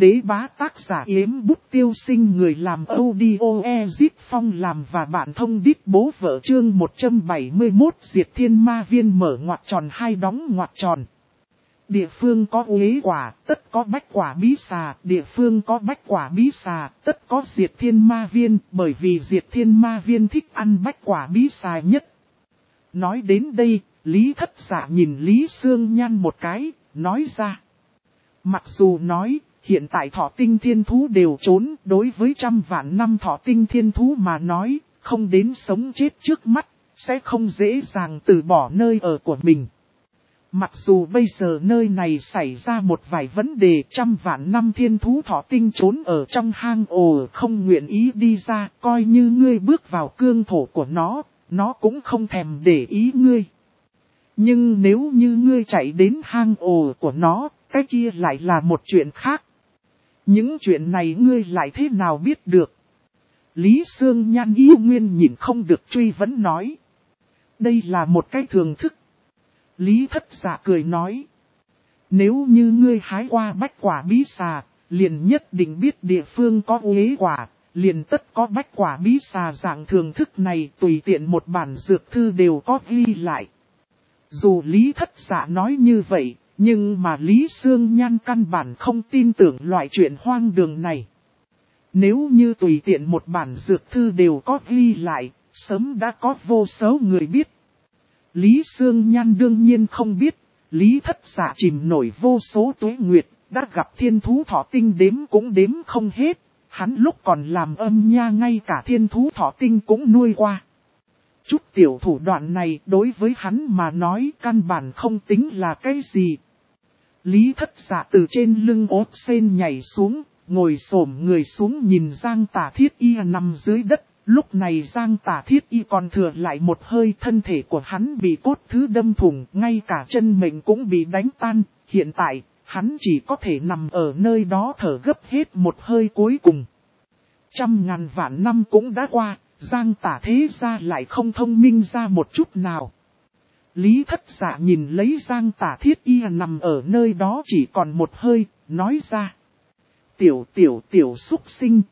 đế bá tác giả Yếm Bút Tiêu Sinh, người làm audio Ezip Phong làm và bạn thông đít bố vợ. Chương 171 Diệt Thiên Ma Viên mở ngoặc tròn hai đóng ngoặc tròn. Địa phương có uế quả, tất có bách quả bí xà. Địa phương có bách quả bí xà, tất có diệt thiên ma viên, bởi vì diệt thiên ma viên thích ăn bách quả bí xà nhất. Nói đến đây, Lý Thất Dạ nhìn Lý Sương Nhan một cái, nói ra. Mặc dù nói, hiện tại thọ tinh thiên thú đều trốn, đối với 100 vạn năm thọ tinh thiên thú mà nói, không đến sống chết trước mắt, sẽ không dễ dàng từ bỏ nơi ở của mình. Mặc dù bây giờ nơi này xảy ra một vài vấn đề, 100 vạn năm thiên thú thọ tinh trốn ở trong hang ổ không nguyện ý đi ra, coi như ngươi bước vào cương thổ của nó cũng không thèm để ý ngươi. Nhưng nếu như ngươi chạy đến hang ổ của nó, cái kia lại là một chuyện khác. Những chuyện này ngươi lại thế nào biết được? Lý Sương Nhan yêu nguyên nhìn không được truy vấn nói. Đây là một cái thường thức. Lý Thất Dạ cười nói. Nếu như ngươi hái qua bách quả bí xà, liền nhất định biết địa phương có uế quả, liền tất có bách quả bí xà. Dạng thường thức này tùy tiện một bản dược thư đều có ghi lại. Dù Lý Thất Dạ nói như vậy, nhưng mà Lý Sương Nhan căn bản không tin tưởng loại chuyện hoang đường này. Nếu như tùy tiện một bản dược thư đều có ghi lại, sớm đã có vô số người biết. Lý Sương Nhan đương nhiên không biết, Lý Thất Dạ chìm nổi vô số tuế nguyệt, đã gặp thiên thú thọ tinh đếm cũng đếm không hết. Hắn lúc còn làm âm nha ngay cả thiên thú thọ tinh cũng nuôi qua. Chút tiểu thủ đoạn này đối với hắn mà nói căn bản không tính là cái gì. Lý Thất Dạ từ trên lưng ốt sen nhảy xuống, ngồi xổm người xuống nhìn Giang Tả Thiết Y nằm dưới đất. Lúc này Giang Tả Thiết Y còn thừa lại một hơi, thân thể của hắn bị cốt thứ đâm thủng, ngay cả chân mình cũng bị đánh tan. Hiện tại, hắn chỉ có thể nằm ở nơi đó thở gấp hết một hơi cuối cùng. 100.000 vạn năm cũng đã qua, Giang Tả thế ra lại không thông minh ra một chút nào. Lý Thất Dạ nhìn lấy Giang Tả Thiết Y nằm ở nơi đó chỉ còn một hơi, nói ra. Tiểu xúc sinh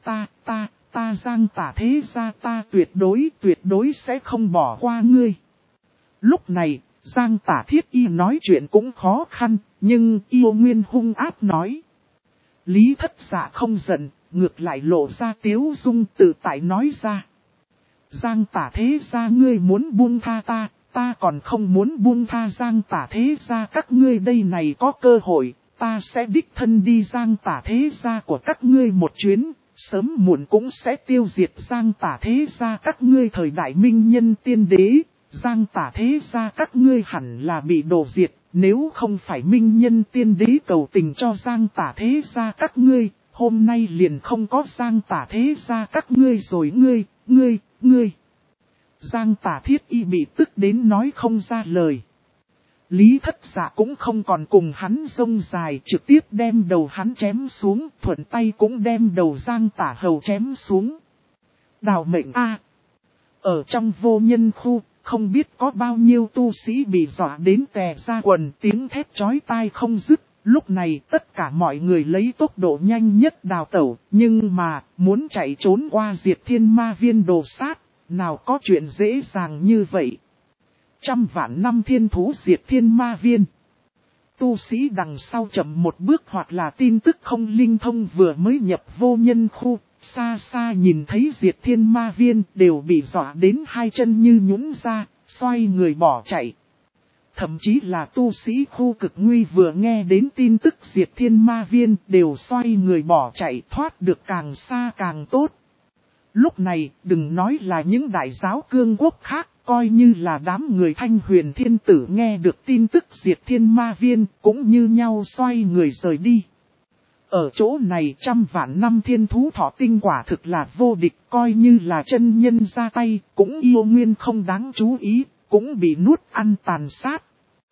ta Giang Tả thế ra ta tuyệt đối sẽ không bỏ qua ngươi. Lúc này, Giang Tả Thiết Y nói chuyện cũng khó khăn, nhưng yêu nguyên hung ác nói. Lý Thất Dạ không giận, ngược lại lộ ra tiếu dung tự tại nói ra. Giang Tả thế ra ngươi muốn buông tha ta còn không muốn buông tha Giang Tả thế ra các ngươi đây này có cơ hội, ta sẽ đích thân đi Giang Tả thế ra của các ngươi một chuyến, sớm muộn cũng sẽ tiêu diệt Giang Tả thế ra các ngươi thời đại minh nhân tiên đế, Giang Tả thế ra các ngươi hẳn là bị đổ diệt, nếu không phải minh nhân tiên đế cầu tình cho Giang Tả thế ra các ngươi, hôm nay liền không có Giang Tả thế ra các ngươi rồi ngươi. Giang Tả Thiết Y bị tức đến nói không ra lời. Lý Thất Dạ cũng không còn cùng hắn rông dài, trực tiếp đem đầu hắn chém xuống, thuận tay cũng đem đầu Giang Tả Hầu chém xuống. Đào mệnh a! Ở trong vô nhân khu, không biết có bao nhiêu tu sĩ bị dọa đến tè ra quần, tiếng thét chói tai không dứt. Lúc này tất cả mọi người lấy tốc độ nhanh nhất đào tẩu, nhưng mà muốn chạy trốn qua Diệt Thiên Ma Viên đồ sát, nào có chuyện dễ dàng như vậy. 100 vạn năm thiên thú Diệt Thiên Ma Viên. Tu sĩ đằng sau chậm một bước hoặc là tin tức không linh thông vừa mới nhập vô nhân khu, xa xa nhìn thấy Diệt Thiên Ma Viên đều bị dọa đến hai chân như nhũn ra, xoay người bỏ chạy. Thậm chí là tu sĩ khu cực nguy vừa nghe đến tin tức Diệt Thiên Ma Viên đều xoay người bỏ chạy, thoát được càng xa càng tốt. Lúc này đừng nói là những đại giáo cương quốc khác, coi như là đám người Thanh Huyền Thiên Tử nghe được tin tức Diệt Thiên Ma Viên cũng như nhau xoay người rời đi. Ở chỗ này 100 vạn năm thiên thú thọ tinh quả thực là vô địch, coi như là chân nhân ra tay cũng yêu nguyên không đáng chú ý, cũng bị nuốt ăn tàn sát.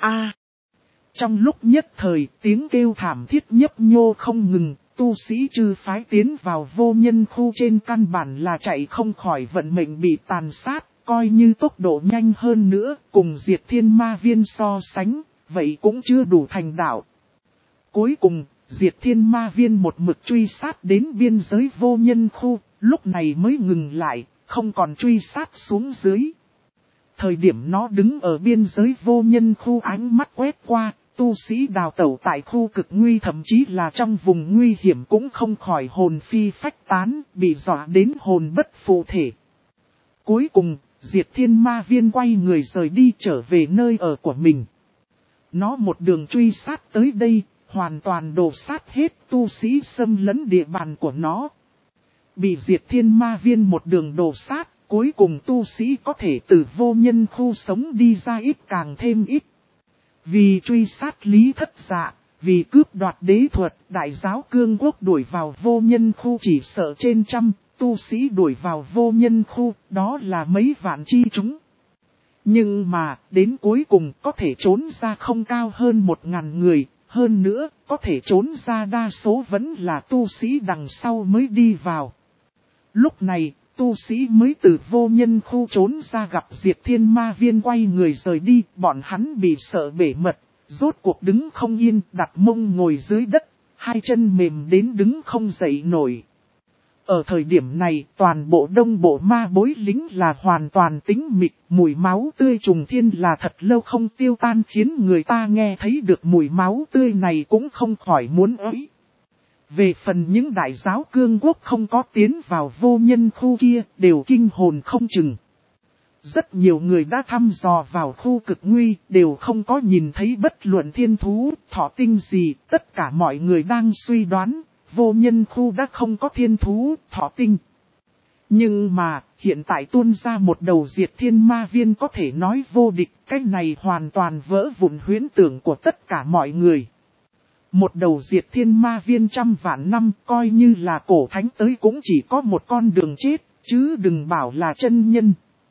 Trong lúc nhất thời tiếng kêu thảm thiết nhấp nhô không ngừng, tu sĩ chư phái tiến vào vô nhân khu trên căn bản là chạy không khỏi vận mệnh bị tàn sát, coi như tốc độ nhanh hơn nữa cùng Diệt Thiên Ma Viên so sánh, vậy cũng chưa đủ thành đạo. Cuối cùng, Diệt Thiên Ma Viên một mực truy sát đến biên giới vô nhân khu, lúc này mới ngừng lại, không còn truy sát xuống dưới. Thời điểm nó đứng ở biên giới vô nhân khu, ánh mắt quét qua, tu sĩ đào tẩu tại khu cực nguy thậm chí là trong vùng nguy hiểm cũng không khỏi hồn phi phách tán, bị dọa đến hồn bất phụ thể. Cuối cùng, Diệt Thiên Ma Viên quay người rời đi trở về nơi ở của mình. Nó một đường truy sát tới đây, hoàn toàn đổ sát hết tu sĩ xâm lấn địa bàn của nó. Bị Diệt Thiên Ma Viên một đường đổ sát, cuối cùng tu sĩ có thể từ vô nhân khu sống đi ra ít càng thêm ít. Vì truy sát Lý Thất Dạ, vì cướp đoạt đế thuật, đại giáo cương quốc đuổi vào vô nhân khu chỉ sợ trên trăm, tu sĩ đuổi vào vô nhân khu, đó là mấy vạn chi chúng. Nhưng mà, đến cuối cùng có thể trốn ra không cao hơn 1000 người, hơn nữa, có thể trốn ra đa số vẫn là tu sĩ đằng sau mới đi vào. Lúc này, tu sĩ mới từ vô nhân khu trốn ra gặp Diệt Thiên Ma Viên quay người rời đi, bọn hắn bị sợ bể mật, rốt cuộc đứng không yên, đặt mông ngồi dưới đất, hai chân mềm đến đứng không dậy nổi. Ở thời điểm này, toàn bộ đông bộ ma bối lính là hoàn toàn tĩnh mịch, mùi máu tươi trùng thiên là thật lâu không tiêu tan khiến người ta nghe thấy được mùi máu tươi này cũng không khỏi muốn ới. Về phần những đại giáo cương quốc không có tiến vào vô nhân khu kia, đều kinh hồn không chừng. Rất nhiều người đã thăm dò vào khu cực nguy, đều không có nhìn thấy bất luận thiên thú, thỏ tinh gì, tất cả mọi người đang suy đoán, vô nhân khu đã không có thiên thú, thỏ tinh. Nhưng mà, hiện tại tuôn ra một đầu Diệt Thiên Ma Viên có thể nói vô địch, cái này hoàn toàn vỡ vụn huyễn tưởng của tất cả mọi người. Một đầu Diệt Thiên Ma Viên trăm vạn năm coi như là cổ thánh tới cũng chỉ có một con đường chết, chứ đừng bảo là chân nhân.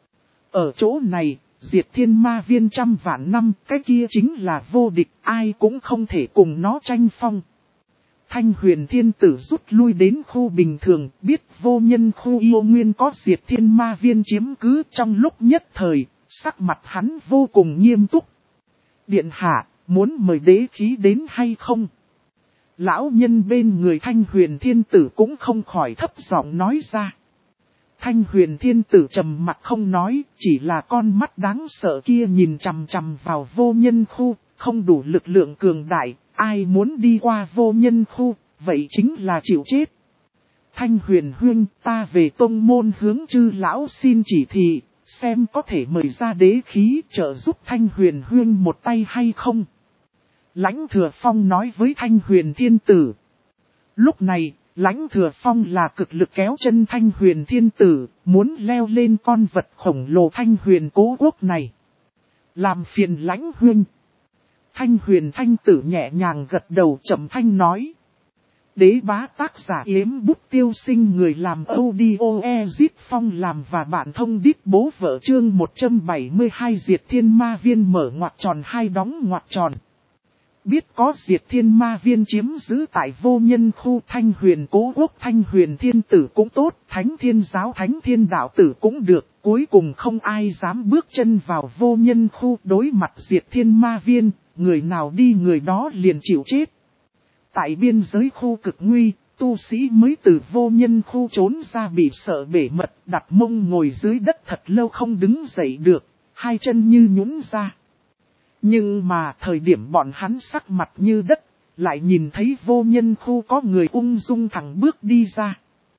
Ở chỗ này, Diệt Thiên Ma Viên trăm vạn năm, cái kia chính là vô địch, ai cũng không thể cùng nó tranh phong. Thanh Huyền Thiên Tử rút lui đến khu bình thường, biết vô nhân khu yêu nguyên có Diệt Thiên Ma Viên chiếm cứ trong lúc nhất thời, sắc mặt hắn vô cùng nghiêm túc. Điện hạ, muốn mời đế khí đến hay không? Lão nhân bên người Thanh Huyền Thiên Tử cũng không khỏi thấp giọng nói ra. Thanh Huyền Thiên Tử trầm mặt không nói, chỉ là con mắt đáng sợ kia nhìn chằm chằm vào vô nhân khu, không đủ lực lượng cường đại, ai muốn đi qua vô nhân khu, vậy chính là chịu chết. Thanh Huyền Huynh, ta về tông môn hướng chư lão xin chỉ thị, xem có thể mời ra đế khí trợ giúp Thanh Huyền Huynh một tay hay không. Lãnh Thừa Phong nói với Thanh Huyền Thiên Tử. Lúc này, Lãnh Thừa Phong là cực lực kéo chân Thanh Huyền Thiên Tử, muốn leo lên con vật khổng lồ Thanh Huyền Cố Quốc này. Làm phiền Lãnh Huynh. Thanh Huyền Thanh Tử nhẹ nhàng gật đầu trầm thanh nói. Đế bá tác giả Yếm Bút Tiêu Sinh, người làm audio Ezit Phong làm và bạn thông đít bố vợ chương 172 Diệt Thiên Ma Viên mở ngoặc tròn hai đóng ngoặc tròn. Biết có Diệt Thiên Ma Viên chiếm giữ tại vô nhân khu Thanh Huyền Cố Quốc, Thanh Huyền Thiên Tử cũng tốt, Thánh Thiên Giáo Thánh Thiên Đạo Tử cũng được, cuối cùng không ai dám bước chân vào vô nhân khu đối mặt Diệt Thiên Ma Viên, người nào đi người đó liền chịu chết. Tại biên giới khu cực nguy, tu sĩ mới từ vô nhân khu trốn ra bị sợ bể mật, đặt mông ngồi dưới đất thật lâu không đứng dậy được, hai chân như nhũn ra. Nhưng mà thời điểm bọn hắn sắc mặt như đất, lại nhìn thấy vô nhân khu có người ung dung thẳng bước đi ra.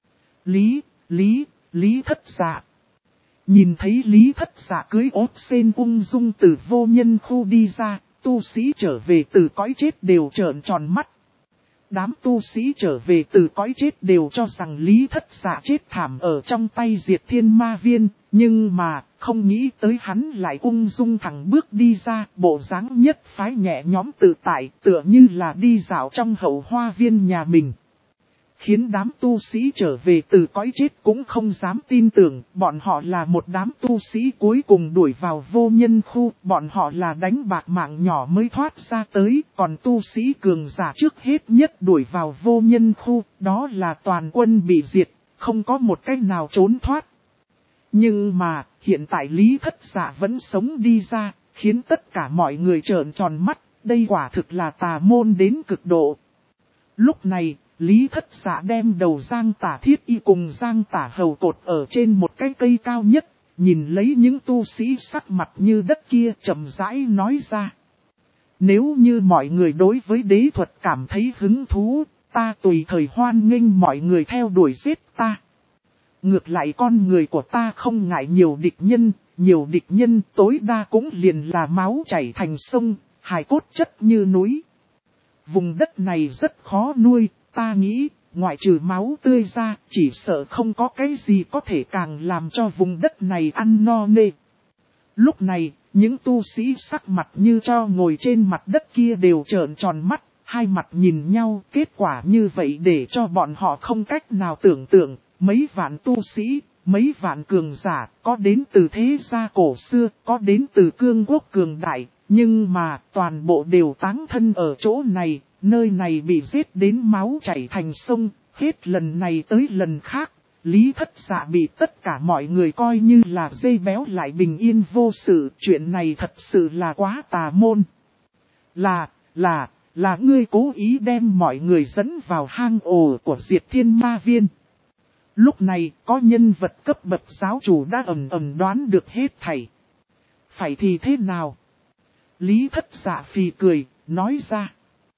Lý Thất Dạ. Nhìn thấy Lý Thất Dạ cưới ốp sen ung dung từ vô nhân khu đi ra, tu sĩ trở về từ cõi chết đều trợn tròn mắt. Đám tu sĩ trở về từ cõi chết đều cho rằng Lý Thất Dạ chết thảm ở trong tay Diệt Thiên Ma Viên, nhưng mà không nghĩ tới hắn lại ung dung thẳng bước đi ra, bộ dáng nhất phái nhẹ nhõm tự tại, tựa như là đi dạo trong hậu hoa viên nhà mình. Khiến đám tu sĩ trở về từ cõi chết cũng không dám tin tưởng, bọn họ là một đám tu sĩ cuối cùng đuổi vào vô nhân khu, bọn họ là đánh bạc mạng nhỏ mới thoát ra tới, còn tu sĩ cường giả trước hết nhất đuổi vào vô nhân khu, đó là toàn quân bị diệt, không có một cách nào trốn thoát. Nhưng mà, hiện tại Lý Thất Dạ vẫn sống đi ra, khiến tất cả mọi người trợn tròn mắt, đây quả thực là tà môn đến cực độ. Lúc này, Lý Thất Dạ đem đầu Giang Tả Thiết Y cùng Giang Tả Hầu cột ở trên một cái cây cao nhất, nhìn lấy những tu sĩ sắc mặt như đất kia chậm rãi nói ra. Nếu như mọi người đối với đế thuật cảm thấy hứng thú, ta tùy thời hoan nghênh mọi người theo đuổi giết ta. Ngược lại con người của ta không ngại nhiều địch nhân tối đa cũng liền là máu chảy thành sông, hài cốt chất như núi. Vùng đất này rất khó nuôi, ta nghĩ, ngoại trừ máu tươi ra, chỉ sợ không có cái gì có thể càng làm cho vùng đất này ăn no nê. Lúc này, những tu sĩ sắc mặt như cho ngồi trên mặt đất kia đều trợn tròn mắt, hai mặt nhìn nhau, kết quả như vậy để cho bọn họ không cách nào tưởng tượng, mấy vạn tu sĩ, mấy vạn cường giả, có đến từ thế gia cổ xưa, có đến từ cương quốc cường đại, nhưng mà toàn bộ đều táng thân ở chỗ này, nơi này bị giết đến máu chảy thành sông, hết lần này tới lần khác. Lý Thất Dạ bị tất cả mọi người coi như là dây béo lại bình yên vô sự, chuyện này thật sự là quá tà môn. Là ngươi cố ý đem mọi người dẫn vào hang ổ của Diệt Thiên Ma Viên. Lúc này có nhân vật cấp bậc giáo chủ đã ầm đoán được hết thảy. Phải thì thế nào? Lý Thất Dạ phì cười, nói ra.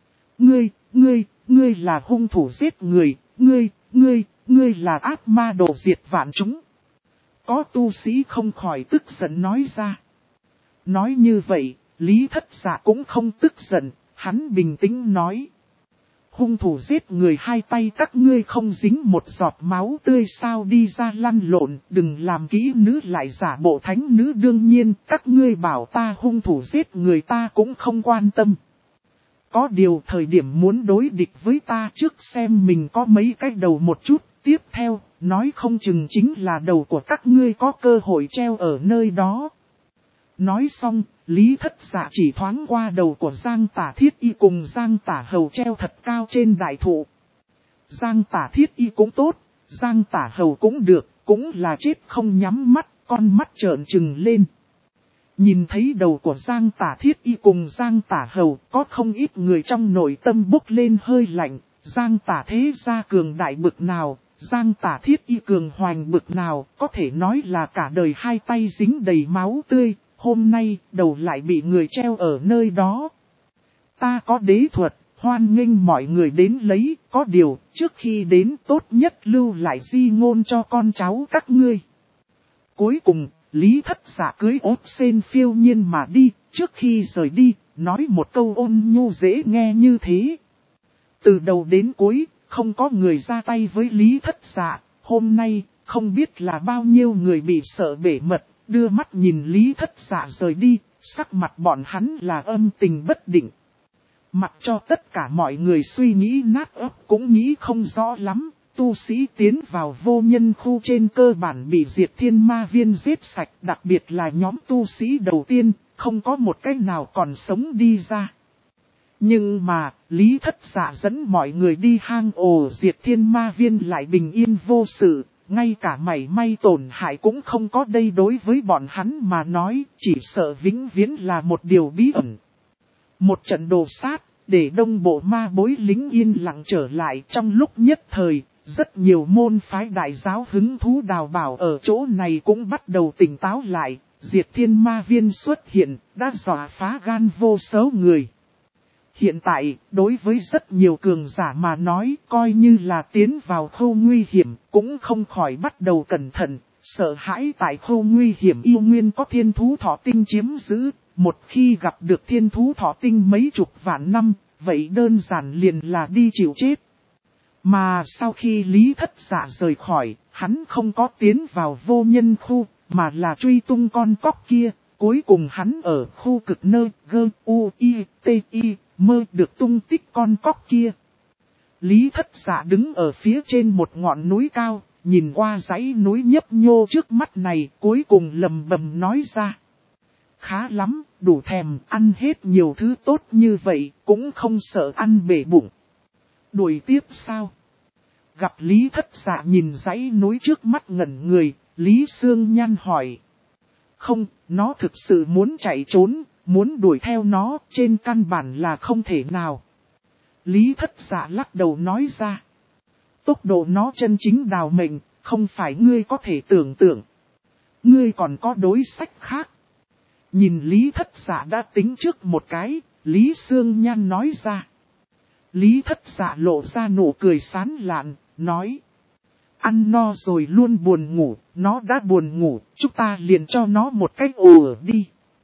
Ngươi là hung thủ giết người, ngươi là ác ma đồ diệt vạn chúng. Có tu sĩ không khỏi tức giận nói ra. Nói như vậy, Lý Thất Dạ cũng không tức giận, hắn bình tĩnh nói. Hung thủ giết người hai tay các ngươi không dính một giọt máu tươi sao đi ra lăn lộn, đừng làm kỹ nữ lại giả bộ thánh nữ đương nhiên, các ngươi bảo ta hung thủ giết người ta cũng không quan tâm. Có điều thời điểm muốn đối địch với ta trước xem mình có mấy cái đầu một chút, tiếp theo, nói không chừng chính là đầu của các ngươi có cơ hội treo ở nơi đó. Nói xong, Lý Thất Dạ chỉ thoáng qua đầu của Giang Tả Thiết Y cùng Giang Tả Hầu treo thật cao trên đại thụ. Giang Tả Thiết Y cũng tốt, Giang Tả Hầu cũng được, cũng là chết không nhắm mắt, con mắt trợn trừng lên. Nhìn thấy đầu của Giang Tả Thiết Y cùng Giang Tả Hầu, có không ít người trong nội tâm bốc lên hơi lạnh, Giang Tả thế gia cường đại bực nào, Giang Tả Thiết Y cường hoành bực nào, có thể nói là cả đời hai tay dính đầy máu tươi, hôm nay đầu lại bị người treo ở nơi đó. Ta có đế thuật, hoan nghênh mọi người đến lấy, có điều, trước khi đến tốt nhất lưu lại di ngôn cho con cháu các ngươi. Cuối cùng, Lý Thất Dạ cưới ốt sen phiêu nhiên mà đi, trước khi rời đi, nói một câu ôn nhu dễ nghe như thế. Từ đầu đến cuối, không có người ra tay với Lý Thất Dạ, hôm nay, không biết là bao nhiêu người bị sợ bể mật, đưa mắt nhìn Lý Thất Dạ rời đi, sắc mặt bọn hắn là âm tình bất định. Mặc cho tất cả mọi người suy nghĩ nát óc cũng nghĩ không rõ lắm. Tu sĩ tiến vào vô nhân khu trên cơ bản bị Diệt Thiên Ma Viên giết sạch, đặc biệt là nhóm tu sĩ đầu tiên, không có một cái nào còn sống đi ra. Nhưng mà, Lý Thất Dạ dẫn mọi người đi hang ổ Diệt Thiên Ma Viên lại bình yên vô sự, ngay cả mảy may tổn hại cũng không có đây đối với bọn hắn mà nói, chỉ sợ vĩnh viễn là một điều bí ẩn. Một trận đồ sát, để đông bộ ma bối lính yên lặng trở lại trong lúc nhất thời. Rất nhiều môn phái đại giáo hứng thú đào bảo ở chỗ này cũng bắt đầu tỉnh táo lại, Diệt Thiên Ma Viên xuất hiện, đã dọa phá gan vô số người. Hiện tại, đối với rất nhiều cường giả mà nói, coi như là tiến vào khu nguy hiểm, cũng không khỏi bắt đầu cẩn thận, sợ hãi tại khu nguy hiểm yêu nguyên có thiên thú thọ tinh chiếm giữ, một khi gặp được thiên thú thọ tinh mấy chục vạn năm, vậy đơn giản liền là đi chịu chết. Mà sau khi Lý Thất Dạ rời khỏi, hắn không có tiến vào vô nhân khu, mà là truy tung con cóc kia. Cuối cùng hắn ở khu cực nơi G.U.I.T.I. mơ được tung tích con cóc kia. Lý Thất Dạ đứng ở phía trên một ngọn núi cao, nhìn qua dãy núi nhấp nhô trước mắt này, cuối cùng lầm bầm nói ra. Khá lắm, đủ thèm, ăn hết nhiều thứ tốt như vậy, cũng không sợ ăn bể bụng. Đuổi tiếp sao? Gặp Lý Thất Dạ nhìn dãy núi trước mắt ngẩn người, Lý Sương Nhan hỏi. Không, nó thực sự muốn chạy trốn, muốn đuổi theo nó, trên căn bản là không thể nào. Lý Thất Dạ lắc đầu nói ra. Tốc độ nó chân chính đào mệnh, không phải ngươi có thể tưởng tượng. Ngươi còn có đối sách khác. Nhìn Lý Thất Dạ đã tính trước một cái, Lý Sương Nhan nói ra. Lý Thất Dạ lộ ra nụ cười sán lạn, nói. Ăn no rồi luôn buồn ngủ, nó đã buồn ngủ, chúng ta liền cho nó một cách ổ đi.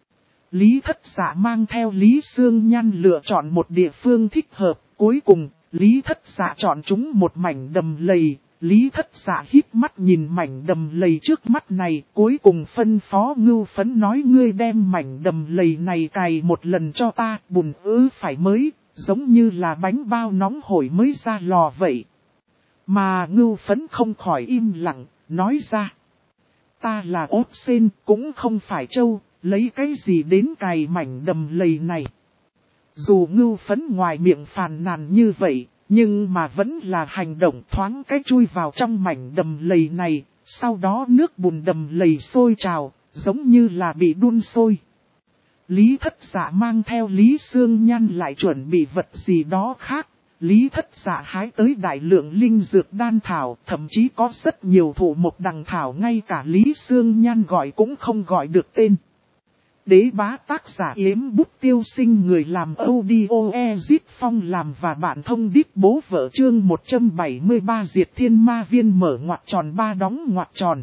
Lý Thất Dạ mang theo Lý Sương Nhan lựa chọn một địa phương thích hợp, cuối cùng, Lý Thất Dạ chọn chúng một mảnh đầm lầy. Lý Thất Dạ híp mắt nhìn mảnh đầm lầy trước mắt này, cuối cùng phân phó Ngưu Phấn nói ngươi đem mảnh đầm lầy này cài một lần cho ta, bùn phải mới, giống như là bánh bao nóng hổi mới ra lò vậy. Mà Ngưu Phấn không khỏi im lặng, nói ra. Ta là ốt sên, cũng không phải trâu, lấy cái gì đến cài mảnh đầm lầy này. Dù Ngưu Phấn ngoài miệng phàn nàn như vậy, nhưng mà vẫn là hành động thoáng cái chui vào trong mảnh đầm lầy này, sau đó nước bùn đầm lầy sôi trào, giống như là bị đun sôi. Lý Thất Dạ mang theo Lý Sương Nhan lại chuẩn bị vật gì đó khác. Lý Thất Dạ hái tới đại lượng linh dược đan thảo, thậm chí có rất nhiều thụ mộc đằng thảo ngay cả Lý Sương Nhan gọi cũng không gọi được tên. Đế bá tác giả Yếm Bút Tiêu Sinh, người làm audio Ezit Phong làm và bạn thông điệp bố vợ chương 173 Diệt Thiên Ma Viên mở ngoặc tròn 3 đóng ngoặc tròn.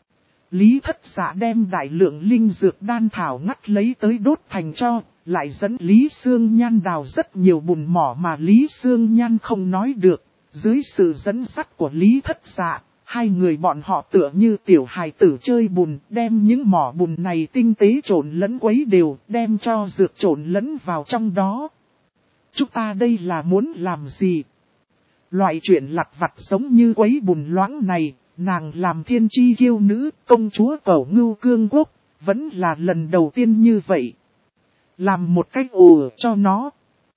Lý Thất Dạ đem đại lượng linh dược đan thảo ngắt lấy tới đốt thành tro, lại dẫn Lý Sương Nhan đào rất nhiều bùn mỏ mà Lý Sương Nhan không nói được. Dưới sự dẫn dắt của Lý Thất Dạ, hai người bọn họ tựa như tiểu hài tử chơi bùn, đem những mỏ bùn này tinh tế trộn lẫn quấy đều, đem cho dược trộn lẫn vào trong đó. Chúng ta đây là muốn làm gì? Loại chuyện lặt vặt giống như quấy bùn loãng này, nàng làm thiên chi kiêu nữ, công chúa Cẩu Ngưu Cương Quốc, vẫn là lần đầu tiên như vậy. Làm một cách cho nó.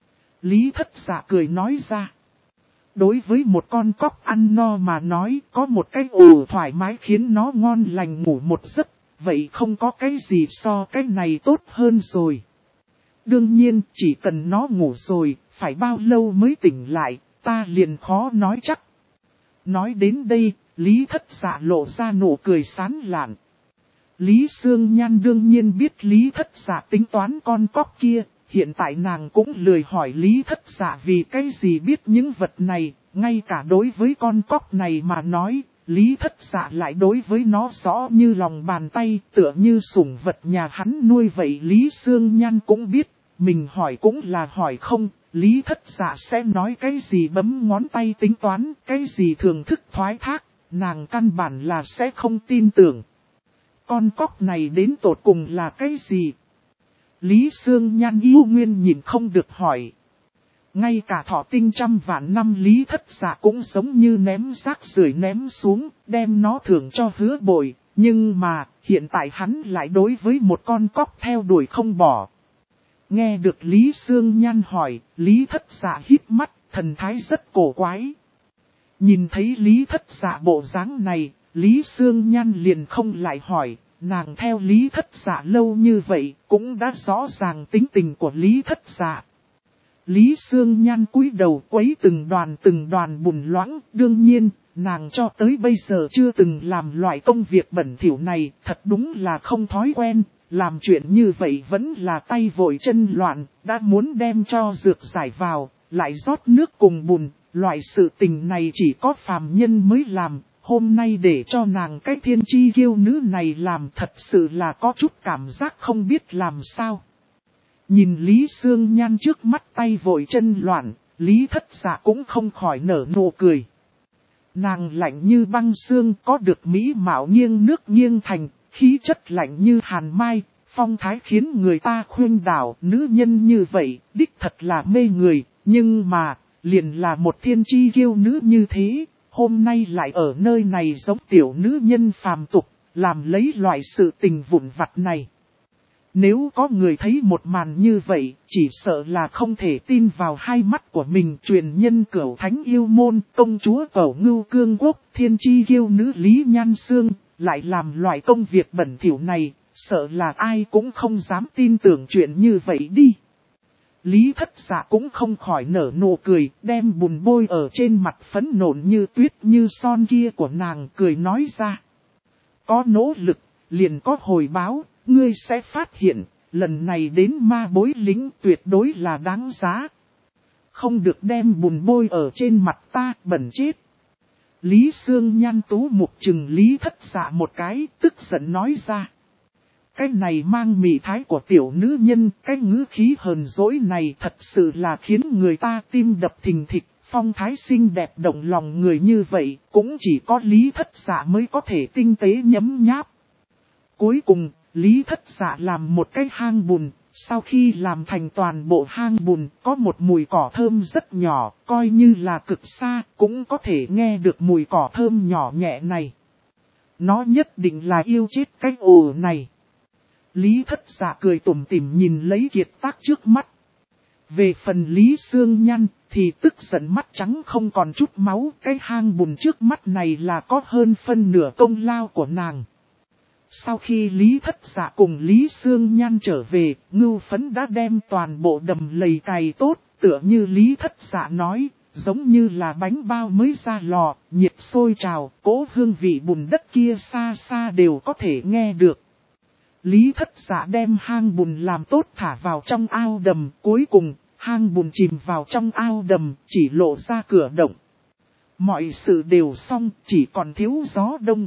Lý Thất Dạ cười nói ra. Đối với một con cóc ăn no mà nói, có một cái thoải mái khiến nó ngon lành ngủ một giấc, vậy không có cái gì so cái này tốt hơn rồi. Đương nhiên, chỉ cần nó ngủ rồi, phải bao lâu mới tỉnh lại, ta liền khó nói chắc. Nói đến đây, Lý Thất Dạ lộ ra nụ cười sán lạn. Lý Sương Nhan đương nhiên biết Lý Thất Dạ tính toán con cóc kia. Hiện tại nàng cũng lười hỏi Lý Thất Dạ vì cái gì biết những vật này, ngay cả đối với con cóc này mà nói, Lý Thất Dạ lại đối với nó rõ như lòng bàn tay, tựa như sủng vật nhà hắn nuôi vậy. Lý Sương Nhan cũng biết, mình hỏi cũng là hỏi không, Lý Thất Dạ sẽ nói cái gì bấm ngón tay tính toán, cái gì thường thức thoái thác, nàng căn bản là sẽ không tin tưởng. Con cóc này đến tột cùng là cái gì? Lý Sương Nhan yêu nguyên nhìn không được hỏi. Ngay cả thọ tinh trăm vạn năm Lý Thất Dạ cũng giống như ném rác rưởi ném xuống, đem nó thưởng cho Hứa Bội, nhưng mà, hiện tại hắn lại đối với một con cóc theo đuổi không bỏ. Nghe được Lý Sương Nhan hỏi, Lý Thất Dạ hít mắt, thần thái rất cổ quái. Nhìn thấy Lý Thất Dạ bộ dáng này, Lý Sương Nhan liền không lại hỏi. Nàng theo Lý Thất Dạ lâu như vậy, cũng đã rõ ràng tính tình của Lý Thất Dạ. Lý Sương Nhan cúi đầu quấy từng đoàn bùn loãng, đương nhiên, nàng cho tới bây giờ chưa từng làm loại công việc bẩn thỉu này, thật đúng là không thói quen, làm chuyện như vậy vẫn là tay vội chân loạn, đã muốn đem cho dược giải vào, lại rót nước cùng bùn, loại sự tình này chỉ có phàm nhân mới làm. Hôm nay để cho nàng cái thiên chi kiêu nữ này làm thật sự là có chút cảm giác không biết làm sao. Nhìn Lý Sương Nhan trước mắt tay vội chân loạn, Lý Thất Dạ cũng không khỏi nở nụ cười. Nàng lạnh như băng xương, có được mỹ mạo nghiêng nước nghiêng thành, khí chất lạnh như hàn mai, phong thái khiến người ta khuyên đảo. Nữ nhân như vậy, đích thật là mê người, nhưng mà, liền là một thiên chi kiêu nữ như thế. Hôm nay lại ở nơi này giống tiểu nữ nhân phàm tục, làm lấy loại sự tình vụn vặt này. Nếu có người thấy một màn như vậy, chỉ sợ là không thể tin vào hai mắt của mình. Truyền nhân Cửu Thánh yêu môn, công chúa Cẩu Ngưu Cương Quốc, thiên chi kiêu nữ Lý Nhan Sương, lại làm loại công việc bẩn thỉu này, sợ là ai cũng không dám tin tưởng chuyện như vậy đi. Lý Thất Dạ cũng không khỏi nở nụ cười, đem bùn bôi ở trên mặt phấn nộn như tuyết như son kia của nàng cười nói ra. Có nỗ lực, liền có hồi báo, ngươi sẽ phát hiện, lần này đến ma bối lính tuyệt đối là đáng giá. Không được đem bùn bôi ở trên mặt ta, bẩn chết. Lý Sương Nhan tú mục chừng Lý Thất Dạ một cái, tức giận nói ra. Cái này mang mị thái của tiểu nữ nhân, cái ngữ khí hờn dỗi này thật sự là khiến người ta tim đập thình thịch, phong thái xinh đẹp động lòng người như vậy, cũng chỉ có Lý Thất Dạ mới có thể tinh tế nhấm nháp. Cuối cùng, Lý Thất Dạ làm một cái hang bùn, sau khi làm thành toàn bộ hang bùn có một mùi cỏ thơm rất nhỏ, coi như là cực xa, cũng có thể nghe được mùi cỏ thơm nhỏ nhẹ này. Nó nhất định là yêu chết cái ồ này. Lý Thất Dạ cười tủm tỉm nhìn lấy kiệt tác trước mắt. Về phần Lý Sương Nhan thì tức giận mắt trắng không còn chút máu. Cái hang bùn trước mắt này là có hơn phân nửa công lao của nàng. Sau khi Lý Thất Dạ cùng Lý Sương Nhan trở về, Ngưu Phấn đã đem toàn bộ đầm lầy cày tốt, tựa như Lý Thất Dạ nói, giống như là bánh bao mới ra lò, nhiệt sôi trào, cỗ hương vị bùn đất kia xa xa đều có thể nghe được. Lý Thất Dạ đem hang bùn làm tốt thả vào trong ao đầm, cuối cùng, hang bùn chìm vào trong ao đầm, chỉ lộ ra cửa động. Mọi sự đều xong, chỉ còn thiếu gió đông.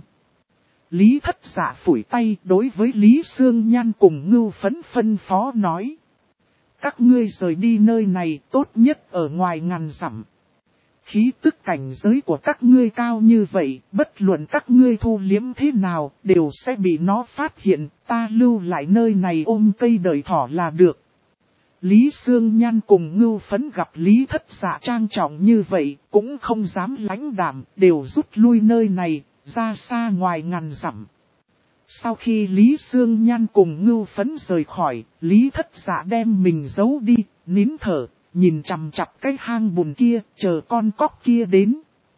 Lý Thất Dạ phủi tay đối với Lý Sương Nhan cùng Ngưu Phấn phân phó nói. Các ngươi rời đi nơi này tốt nhất ở ngoài ngàn dặm. Khí tức cảnh giới của các ngươi cao như vậy, bất luận các ngươi thu liếm thế nào, đều sẽ bị nó phát hiện, ta lưu lại nơi này ôm cây đợi thỏ là được. Lý Sương Nhan cùng Ngưu Phấn gặp Lý Thất Dạ trang trọng như vậy, cũng không dám lãnh đạm, đều rút lui nơi này, ra xa ngoài ngàn dặm. Sau khi Lý Sương Nhan cùng Ngưu Phấn rời khỏi, Lý Thất Dạ đem mình giấu đi, nín thở, nhìn chằm chặp cái hang bùn kia, chờ con cóc kia đến.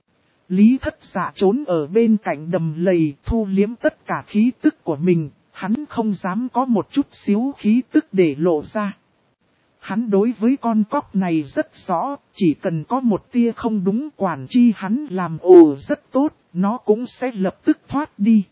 Lý Thất Dạ trốn ở bên cạnh đầm lầy, thu liếm tất cả khí tức của mình, hắn không dám có một chút xíu khí tức để lộ ra. Hắn đối với con cóc này rất rõ, chỉ cần có một tia không đúng quản chi hắn làm ồ rất tốt, nó cũng sẽ lập tức thoát đi.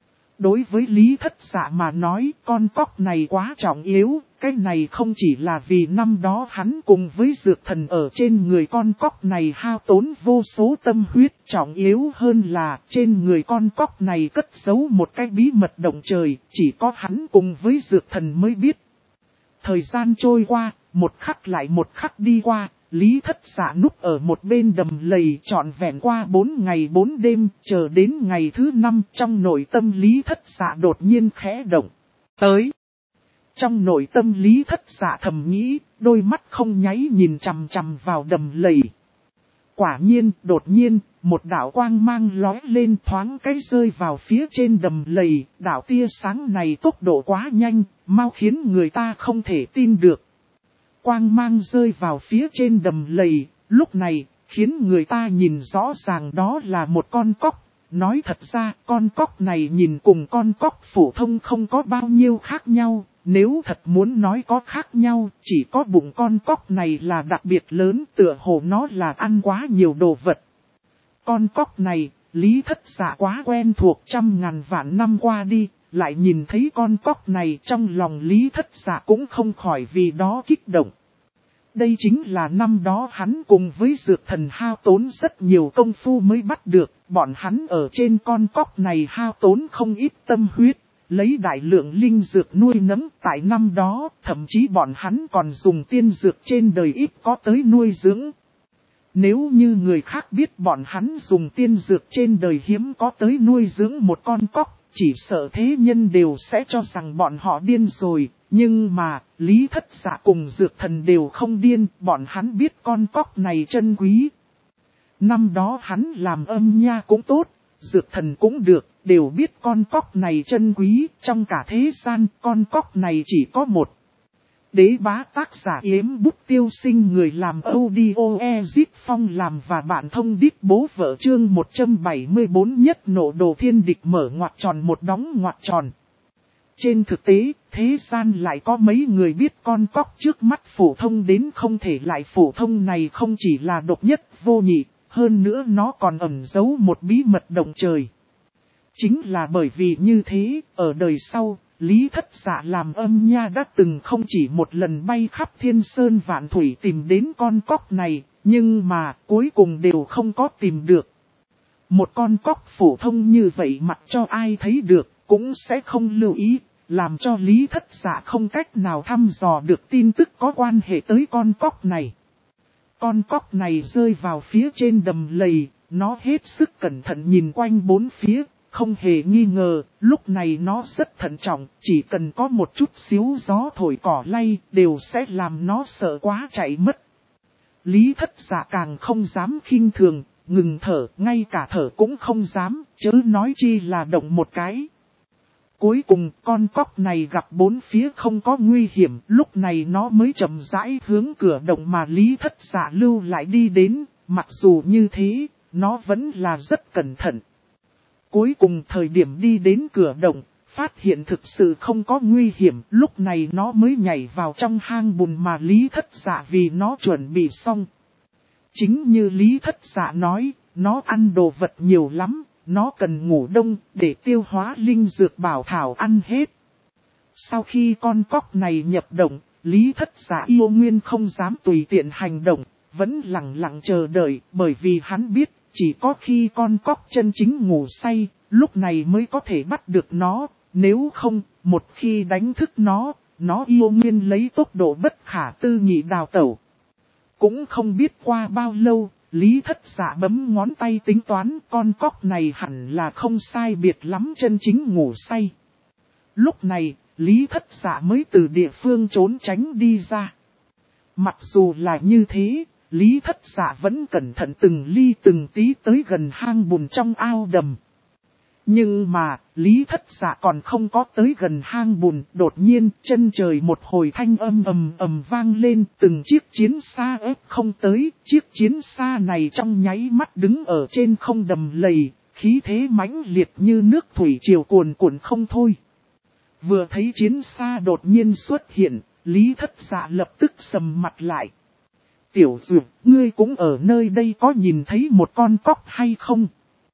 Đối với Lý Thất Dạ mà nói, con cóc này quá trọng yếu, cái này không chỉ là vì năm đó hắn cùng với dược thần ở trên người con cóc này hao tốn vô số tâm huyết, trọng yếu hơn là trên người con cóc này cất giấu một cái bí mật động trời, chỉ có hắn cùng với dược thần mới biết. Thời gian trôi qua, một khắc lại một khắc đi qua, Lý Thất Dạ núp ở một bên đầm lầy trọn vẹn qua 4 ngày 4 đêm, chờ đến ngày thứ 5 trong nội tâm Lý Thất Dạ đột nhiên khẽ động. Tới! Trong nội tâm Lý Thất Dạ thầm nghĩ, đôi mắt không nháy nhìn chằm chằm vào đầm lầy. Quả nhiên, đột nhiên, một đạo quang mang lóe lên thoáng cái rơi vào phía trên đầm lầy, đạo tia sáng này tốc độ quá nhanh, mau khiến người ta không thể tin được. Quang mang rơi vào phía trên đầm lầy, lúc này, khiến người ta nhìn rõ ràng đó là một con cóc. Nói thật ra, con cóc này nhìn cùng con cóc phổ thông không có bao nhiêu khác nhau, nếu thật muốn nói có khác nhau, chỉ có bụng con cóc này là đặc biệt lớn, tựa hồ nó là ăn quá nhiều đồ vật. Con cóc này, Lý Thất Dạ quá quen thuộc, trăm ngàn vạn năm qua đi, lại nhìn thấy con cóc này trong lòng Lý Thất Dạ cũng không khỏi vì đó kích động. Đây chính là năm đó hắn cùng với dược thần hao tốn rất nhiều công phu mới bắt được, bọn hắn ở trên con cóc này hao tốn không ít tâm huyết, lấy đại lượng linh dược nuôi nấng tại năm đó, thậm chí bọn hắn còn dùng tiên dược trên đời ít có tới nuôi dưỡng. Nếu như người khác biết bọn hắn dùng tiên dược trên đời hiếm có tới nuôi dưỡng một con cóc, chỉ sợ thế nhân đều sẽ cho rằng bọn họ điên rồi. Nhưng mà, Lý Thất Dạ cùng dược thần đều không điên, bọn hắn biết con cóc này chân quý. Năm đó hắn làm âm nha cũng tốt, dược thần cũng được, đều biết con cóc này chân quý, trong cả thế gian con cóc này chỉ có một. Đế bá tác giả Yếm Bút Tiêu Sinh, người làm audio Ezit Phong làm và bạn thông đít bố vợ, chương 174 nhất nộ đồ thiên địch mở ngoặc tròn một đóng ngoặc tròn. Trên thực tế, thế gian lại có mấy người biết con cóc trước mắt phổ thông đến không thể lại phổ thông này không chỉ là độc nhất vô nhị, hơn nữa nó còn ẩn giấu một bí mật động trời. Chính là bởi vì như thế, ở đời sau, Lý Thất Dạ làm âm nha đã từng không chỉ một lần bay khắp thiên sơn vạn thủy tìm đến con cóc này, nhưng mà cuối cùng đều không có tìm được. Một con cóc phổ thông như vậy mặc cho ai thấy được, cũng sẽ không lưu ý, làm cho Lý Thất Dạ không cách nào thăm dò được tin tức có quan hệ tới con cóc này. Con cóc này rơi vào phía trên đầm lầy, nó hết sức cẩn thận nhìn quanh bốn phía, không hề nghi ngờ, lúc này nó rất thận trọng, chỉ cần có một chút xíu gió thổi cỏ lay, đều sẽ làm nó sợ quá chạy mất. Lý Thất Dạ càng không dám khinh thường, ngừng thở, ngay cả thở cũng không dám, chớ nói chi là động một cái. Cuối cùng con cóc này gặp bốn phía không có nguy hiểm, lúc này nó mới chậm rãi hướng cửa động mà Lý Thất Dạ lưu lại đi đến, mặc dù như thế, nó vẫn là rất cẩn thận. Cuối cùng thời điểm đi đến cửa động, phát hiện thực sự không có nguy hiểm, lúc này nó mới nhảy vào trong hang bùn mà Lý Thất Dạ vì nó chuẩn bị xong. Chính như Lý Thất Dạ nói, nó ăn đồ vật nhiều lắm, nó cần ngủ đông để tiêu hóa linh dược bảo thảo ăn hết. Sau khi con cóc này nhập động, Lý Thất Dạ yêu nguyên không dám tùy tiện hành động, vẫn lặng lặng chờ đợi bởi vì hắn biết chỉ có khi con cóc chân chính ngủ say, lúc này mới có thể bắt được nó, nếu không, một khi đánh thức nó yêu nguyên lấy tốc độ bất khả tư nghị đào tẩu. Cũng không biết qua bao lâu, Lý Thất Dạ bấm ngón tay tính toán con cóc này hẳn là không sai biệt lắm chân chính ngủ say. Lúc này, Lý Thất Dạ mới từ địa phương trốn tránh đi ra. Mặc dù là như thế, Lý Thất Dạ vẫn cẩn thận từng ly từng tí tới gần hang bùn trong ao đầm. Nhưng mà, Lý Thất Dạ còn không có tới gần hang bùn, đột nhiên chân trời một hồi thanh âm ầm ầm vang lên, từng chiếc chiến xa ép không tới, chiếc chiến xa này trong nháy mắt đứng ở trên không đầm lầy, khí thế mãnh liệt như nước thủy triều cuồn cuộn không thôi. Vừa thấy chiến xa đột nhiên xuất hiện, Lý Thất Dạ lập tức sầm mặt lại. Tiểu Dược, ngươi cũng ở nơi đây có nhìn thấy một con cóc hay không?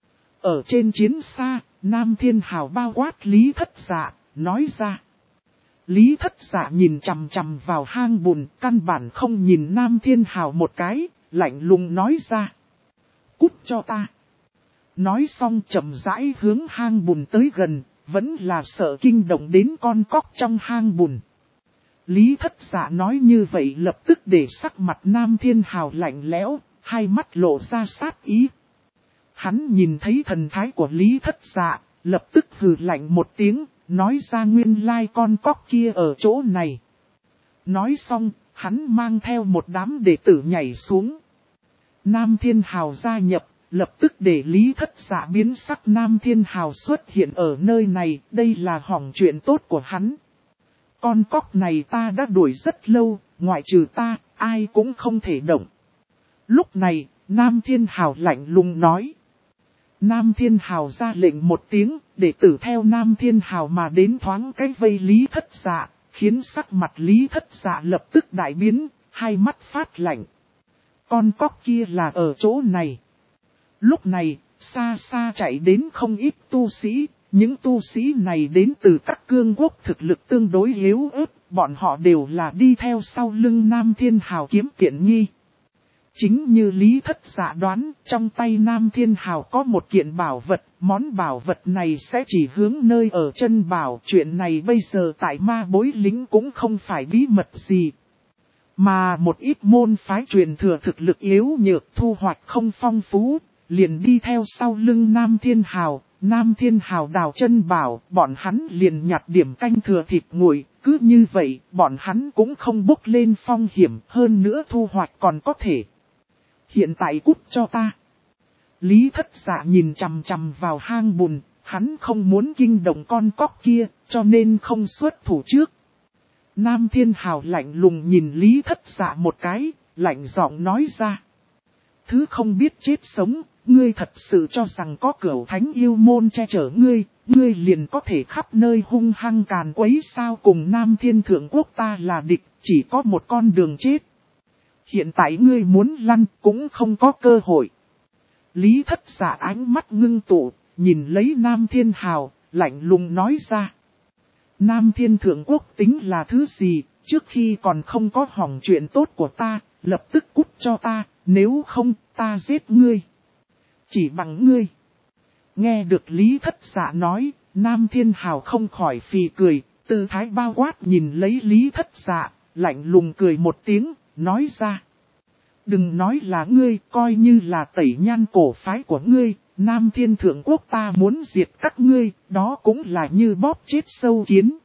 Ở trên chiến xa, Nam Thiên Hào bao quát Lý Thất Dạ, nói ra. Lý Thất Dạ nhìn chằm chằm vào hang bùn, căn bản không nhìn Nam Thiên Hào một cái, lạnh lùng nói ra. Cút cho ta. Nói xong chậm rãi hướng hang bùn tới gần, vẫn là sợ kinh động đến con cóc trong hang bùn. Lý Thất Dạ nói như vậy lập tức để sắc mặt Nam Thiên Hào lạnh lẽo, hai mắt lộ ra sát ý. Hắn nhìn thấy thần thái của Lý Thất Dạ, lập tức hừ lạnh một tiếng, nói ra nguyên lai con cóc kia ở chỗ này. Nói xong, hắn mang theo một đám đệ tử nhảy xuống. Nam Thiên Hào gia nhập, lập tức để Lý Thất Dạ biến sắc. Nam Thiên Hào xuất hiện ở nơi này, đây là hỏng chuyện tốt của hắn. Con cóc này ta đã đuổi rất lâu, ngoại trừ ta, ai cũng không thể động. Lúc này, Nam Thiên Hào lạnh lùng nói. Nam Thiên Hào ra lệnh một tiếng, đệ tử theo Nam Thiên Hào mà đến thoáng cái vây Lý Thất Dạ, khiến sắc mặt Lý Thất Dạ lập tức đại biến, hai mắt phát lạnh. Con cóc kia là ở chỗ này. Lúc này, xa xa chạy đến không ít tu sĩ, những tu sĩ này đến từ các cương quốc thực lực tương đối yếu ớt, bọn họ đều là đi theo sau lưng Nam Thiên Hào kiếm kiện nghi. Chính như Lý Thất Dạ đoán, trong tay Nam Thiên Hào có một kiện bảo vật, món bảo vật này sẽ chỉ hướng nơi ở chân bảo. Chuyện này bây giờ tại ma bối lính cũng không phải bí mật gì. Mà một ít môn phái truyền thừa thực lực yếu nhược thu hoạch không phong phú, liền đi theo sau lưng Nam Thiên Hào. Nam Thiên Hào đào chân bảo, bọn hắn liền nhặt điểm canh thừa thịt nguội, cứ như vậy, bọn hắn cũng không bốc lên phong hiểm, hơn nữa thu hoạch còn có thể. Hiện tại cút cho ta. Lý Thất Dạ nhìn chằm chằm vào hang bùn, hắn không muốn kinh động con cóc kia, cho nên không xuất thủ trước. Nam Thiên Hào lạnh lùng nhìn Lý Thất Dạ một cái, lạnh giọng nói ra. Thứ không biết chết sống, ngươi thật sự cho rằng có cửu thánh yêu môn che chở ngươi, ngươi liền có thể khắp nơi hung hăng càn quấy sao, cùng Nam Thiên Thượng Quốc ta là địch, chỉ có một con đường chết. Hiện tại ngươi muốn lăn cũng không có cơ hội. Lý Thất Dạ ánh mắt ngưng tụ, nhìn lấy Nam Thiên Hào, lạnh lùng nói ra. Nam Thiên Thượng Quốc tính là thứ gì, trước khi còn không có hỏng chuyện tốt của ta, lập tức cút cho ta, nếu không ta giết ngươi. Chỉ bằng ngươi. Nghe được Lý Thất Dạ nói, Nam Thiên Hào không khỏi phì cười, tư thái bao quát nhìn lấy Lý Thất Dạ, lạnh lùng cười một tiếng, nói ra. Đừng nói là ngươi, coi như là tẩy nhan cổ phái của ngươi, Nam Thiên Thượng Quốc ta muốn diệt các ngươi, đó cũng là như bóp chết sâu kiến.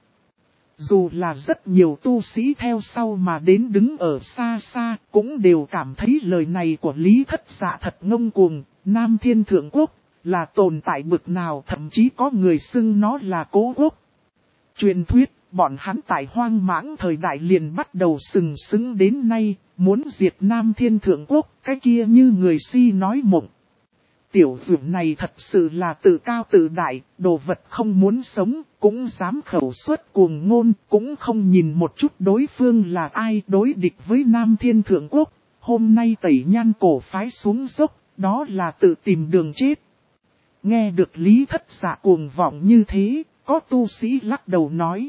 Dù là rất nhiều tu sĩ theo sau mà đến đứng ở xa xa, cũng đều cảm thấy lời này của Lý Thất Dạ thật ngông cuồng. Nam Thiên Thượng Quốc là tồn tại bực nào, thậm chí có người xưng nó là cố quốc. Truyền thuyết, bọn hắn tại hoang mãng thời đại liền bắt đầu sừng sững đến nay, muốn diệt Nam Thiên Thượng Quốc, cái kia như người si nói mộng. Tiểu dược này thật sự là tự cao tự đại, đồ vật không muốn sống, cũng dám khẩu suất cuồng ngôn, cũng không nhìn một chút đối phương là ai đối địch với Nam Thiên Thượng Quốc. Hôm nay tẩy nhan cổ phái xuống dốc, đó là tự tìm đường chết. Nghe được Lý Thất Dạ cuồng vọng như thế, có tu sĩ lắc đầu nói.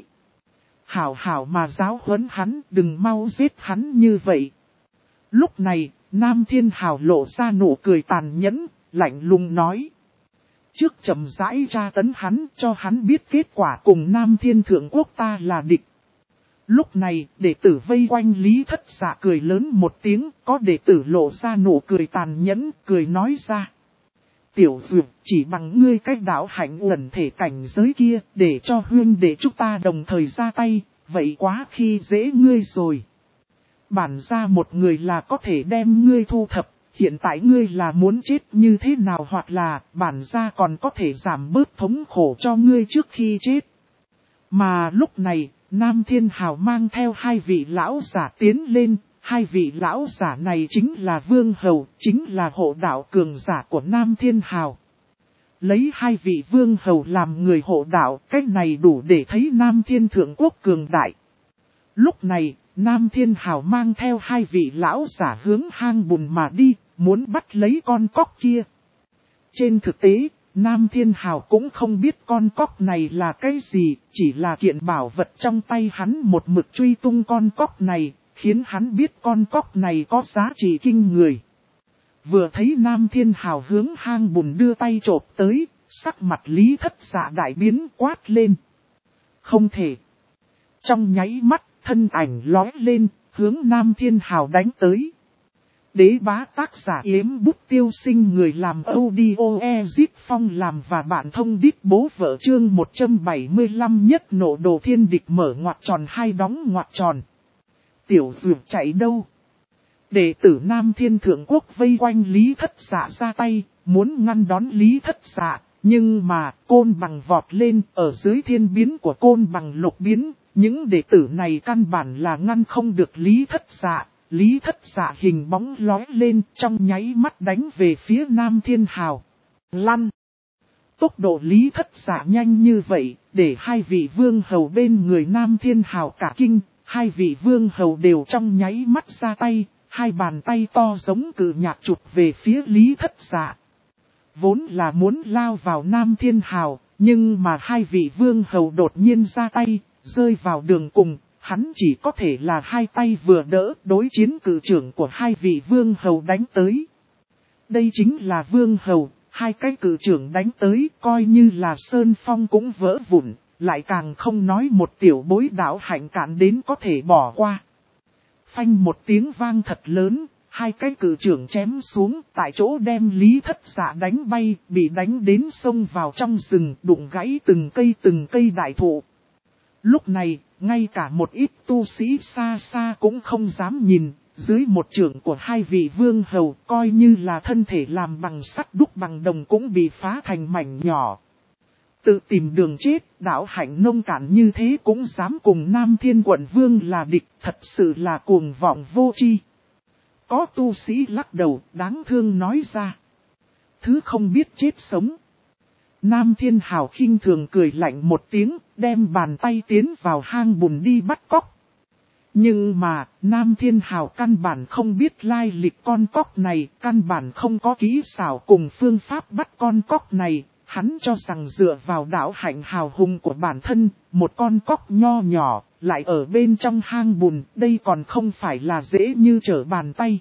Hảo hảo mà giáo huấn hắn, đừng mau giết hắn như vậy. Lúc này, Nam Thiên Hào lộ ra nụ cười tàn nhẫn, lạnh lùng nói. Trước chậm rãi tra tấn hắn, cho hắn biết kết quả cùng Nam Thiên Thượng Quốc ta là địch. Lúc này, đệ tử vây quanh Lý Thất Dạ cười lớn một tiếng, có đệ tử lộ ra nụ cười tàn nhẫn, cười nói ra. Tiểu dược, chỉ bằng ngươi cách đạo hạnh ẩn thể cảnh giới kia, để cho huyên để chúng ta đồng thời ra tay, vậy quá khi dễ ngươi rồi. Bản ra một người là có thể đem ngươi thu thập, hiện tại ngươi là muốn chết như thế nào, hoặc là bản ra còn có thể giảm bớt thống khổ cho ngươi trước khi chết. Mà lúc này, Nam Thiên Hào mang theo hai vị lão giả tiến lên. Hai vị lão giả này chính là Vương Hầu, chính là hộ đạo cường giả của Nam Thiên Hào. Lấy hai vị Vương Hầu làm người hộ đạo, cách này đủ để thấy Nam Thiên Thượng Quốc cường đại. Lúc này, Nam Thiên Hào mang theo hai vị lão giả hướng hang bùn mà đi, muốn bắt lấy con cóc kia. Trên thực tế, Nam Thiên Hào cũng không biết con cóc này là cái gì, chỉ là kiện bảo vật trong tay hắn một mực truy tung con cóc này. Khiến hắn biết con cóc này có giá trị kinh người. Vừa thấy Nam Thiên Hào hướng hang bùn đưa tay chộp tới, sắc mặt Lý Thất Dạ đại biến quát lên. Không thể. Trong nháy mắt, thân ảnh lói lên, hướng Nam Thiên Hào đánh tới. Đế bá tác giả Yếm Bút Tiêu Sinh, người làm audio Ezit Phong làm và bạn thông đít bố vợ chương 175 nhất nộ đồ thiên địch mở ngoặc tròn hai đóng ngoặc tròn. Tiểu dược chạy đâu? Đệ tử Nam Thiên Thượng Quốc vây quanh Lý Thất Dạ ra tay, muốn ngăn đón Lý Thất Dạ, nhưng mà côn bằng vọt lên ở dưới thiên biến của côn bằng lục biến, những đệ tử này căn bản là ngăn không được Lý Thất Dạ. Lý Thất Dạ hình bóng lói lên trong nháy mắt đánh về phía Nam Thiên Hào. Lăn! Tốc độ Lý Thất Dạ nhanh như vậy, để hai vị vương hầu bên người Nam Thiên Hào cả kinh. Hai vị vương hầu đều trong nháy mắt ra tay, hai bàn tay to giống cự nhạc chụp về phía Lý Thất Dạ. Vốn là muốn lao vào Nam Thiên Hào, nhưng mà hai vị vương hầu đột nhiên ra tay, rơi vào đường cùng, hắn chỉ có thể là hai tay vừa đỡ đối chiến cự trưởng của hai vị vương hầu đánh tới. Đây chính là vương hầu, hai cái cự trưởng đánh tới coi như là sơn phong cũng vỡ vụn. Lại càng không nói một tiểu bối đạo hạnh cạn đến có thể bỏ qua. Phanh một tiếng vang thật lớn, hai cái cự trưởng chém xuống tại chỗ đem Lý Thất Dạ đánh bay, bị đánh đến sông vào trong rừng đụng gãy từng cây đại thụ. Lúc này, ngay cả một ít tu sĩ xa xa cũng không dám nhìn, dưới một trưởng của hai vị vương hầu coi như là thân thể làm bằng sắt đúc bằng đồng cũng bị phá thành mảnh nhỏ. Tự tìm đường chết, đạo hạnh nông cạn như thế cũng dám cùng Nam Thiên Quận Vương là địch, thật sự là cuồng vọng vô tri. Có tu sĩ lắc đầu, đáng thương nói ra. Thứ không biết chết sống. Nam Thiên Hào khinh thường cười lạnh một tiếng, đem bàn tay tiến vào hang bùn đi bắt cóc. Nhưng mà, Nam Thiên Hào căn bản không biết lai lịch con cóc này, căn bản không có kỹ xảo cùng phương pháp bắt con cóc này. Hắn cho rằng dựa vào đạo hạnh hào hùng của bản thân, một con cóc nho nhỏ, lại ở bên trong hang bùn, đây còn không phải là dễ như trở bàn tay.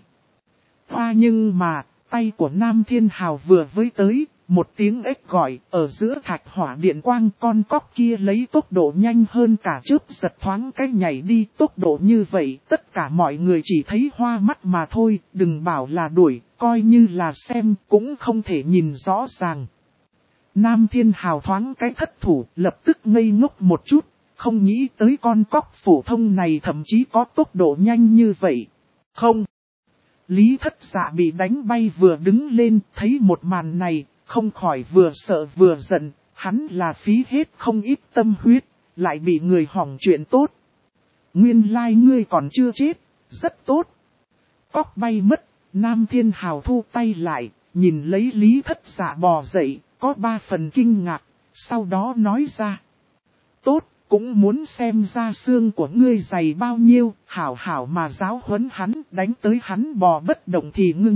Nhưng mà, tay của Nam Thiên Hào vừa với tới, một tiếng ếch gọi, ở giữa thạch hỏa điện quang con cóc kia lấy tốc độ nhanh hơn cả chớp giật thoáng cái nhảy đi. Tốc độ như vậy, tất cả mọi người chỉ thấy hoa mắt mà thôi, đừng bảo là đuổi, coi như là xem, cũng không thể nhìn rõ ràng. Nam Thiên Hào thoáng cái thất thủ, lập tức ngây ngốc một chút, không nghĩ tới con cóc phổ thông này thậm chí có tốc độ nhanh như vậy. Không. Lý Thất Dạ bị đánh bay vừa đứng lên, thấy một màn này, không khỏi vừa sợ vừa giận, hắn là phí hết không ít tâm huyết, lại bị người hỏng chuyện tốt. Nguyên lai ngươi còn chưa chết, rất tốt. Cóc bay mất, Nam Thiên Hào thu tay lại, nhìn lấy Lý Thất Dạ bò dậy, có 3 phần kinh ngạc, sau đó nói ra. Tốt, cũng muốn xem ra xương của ngươi dày bao nhiêu, hảo hảo mà giáo huấn hắn, đánh tới hắn bò bất động thì ngưng.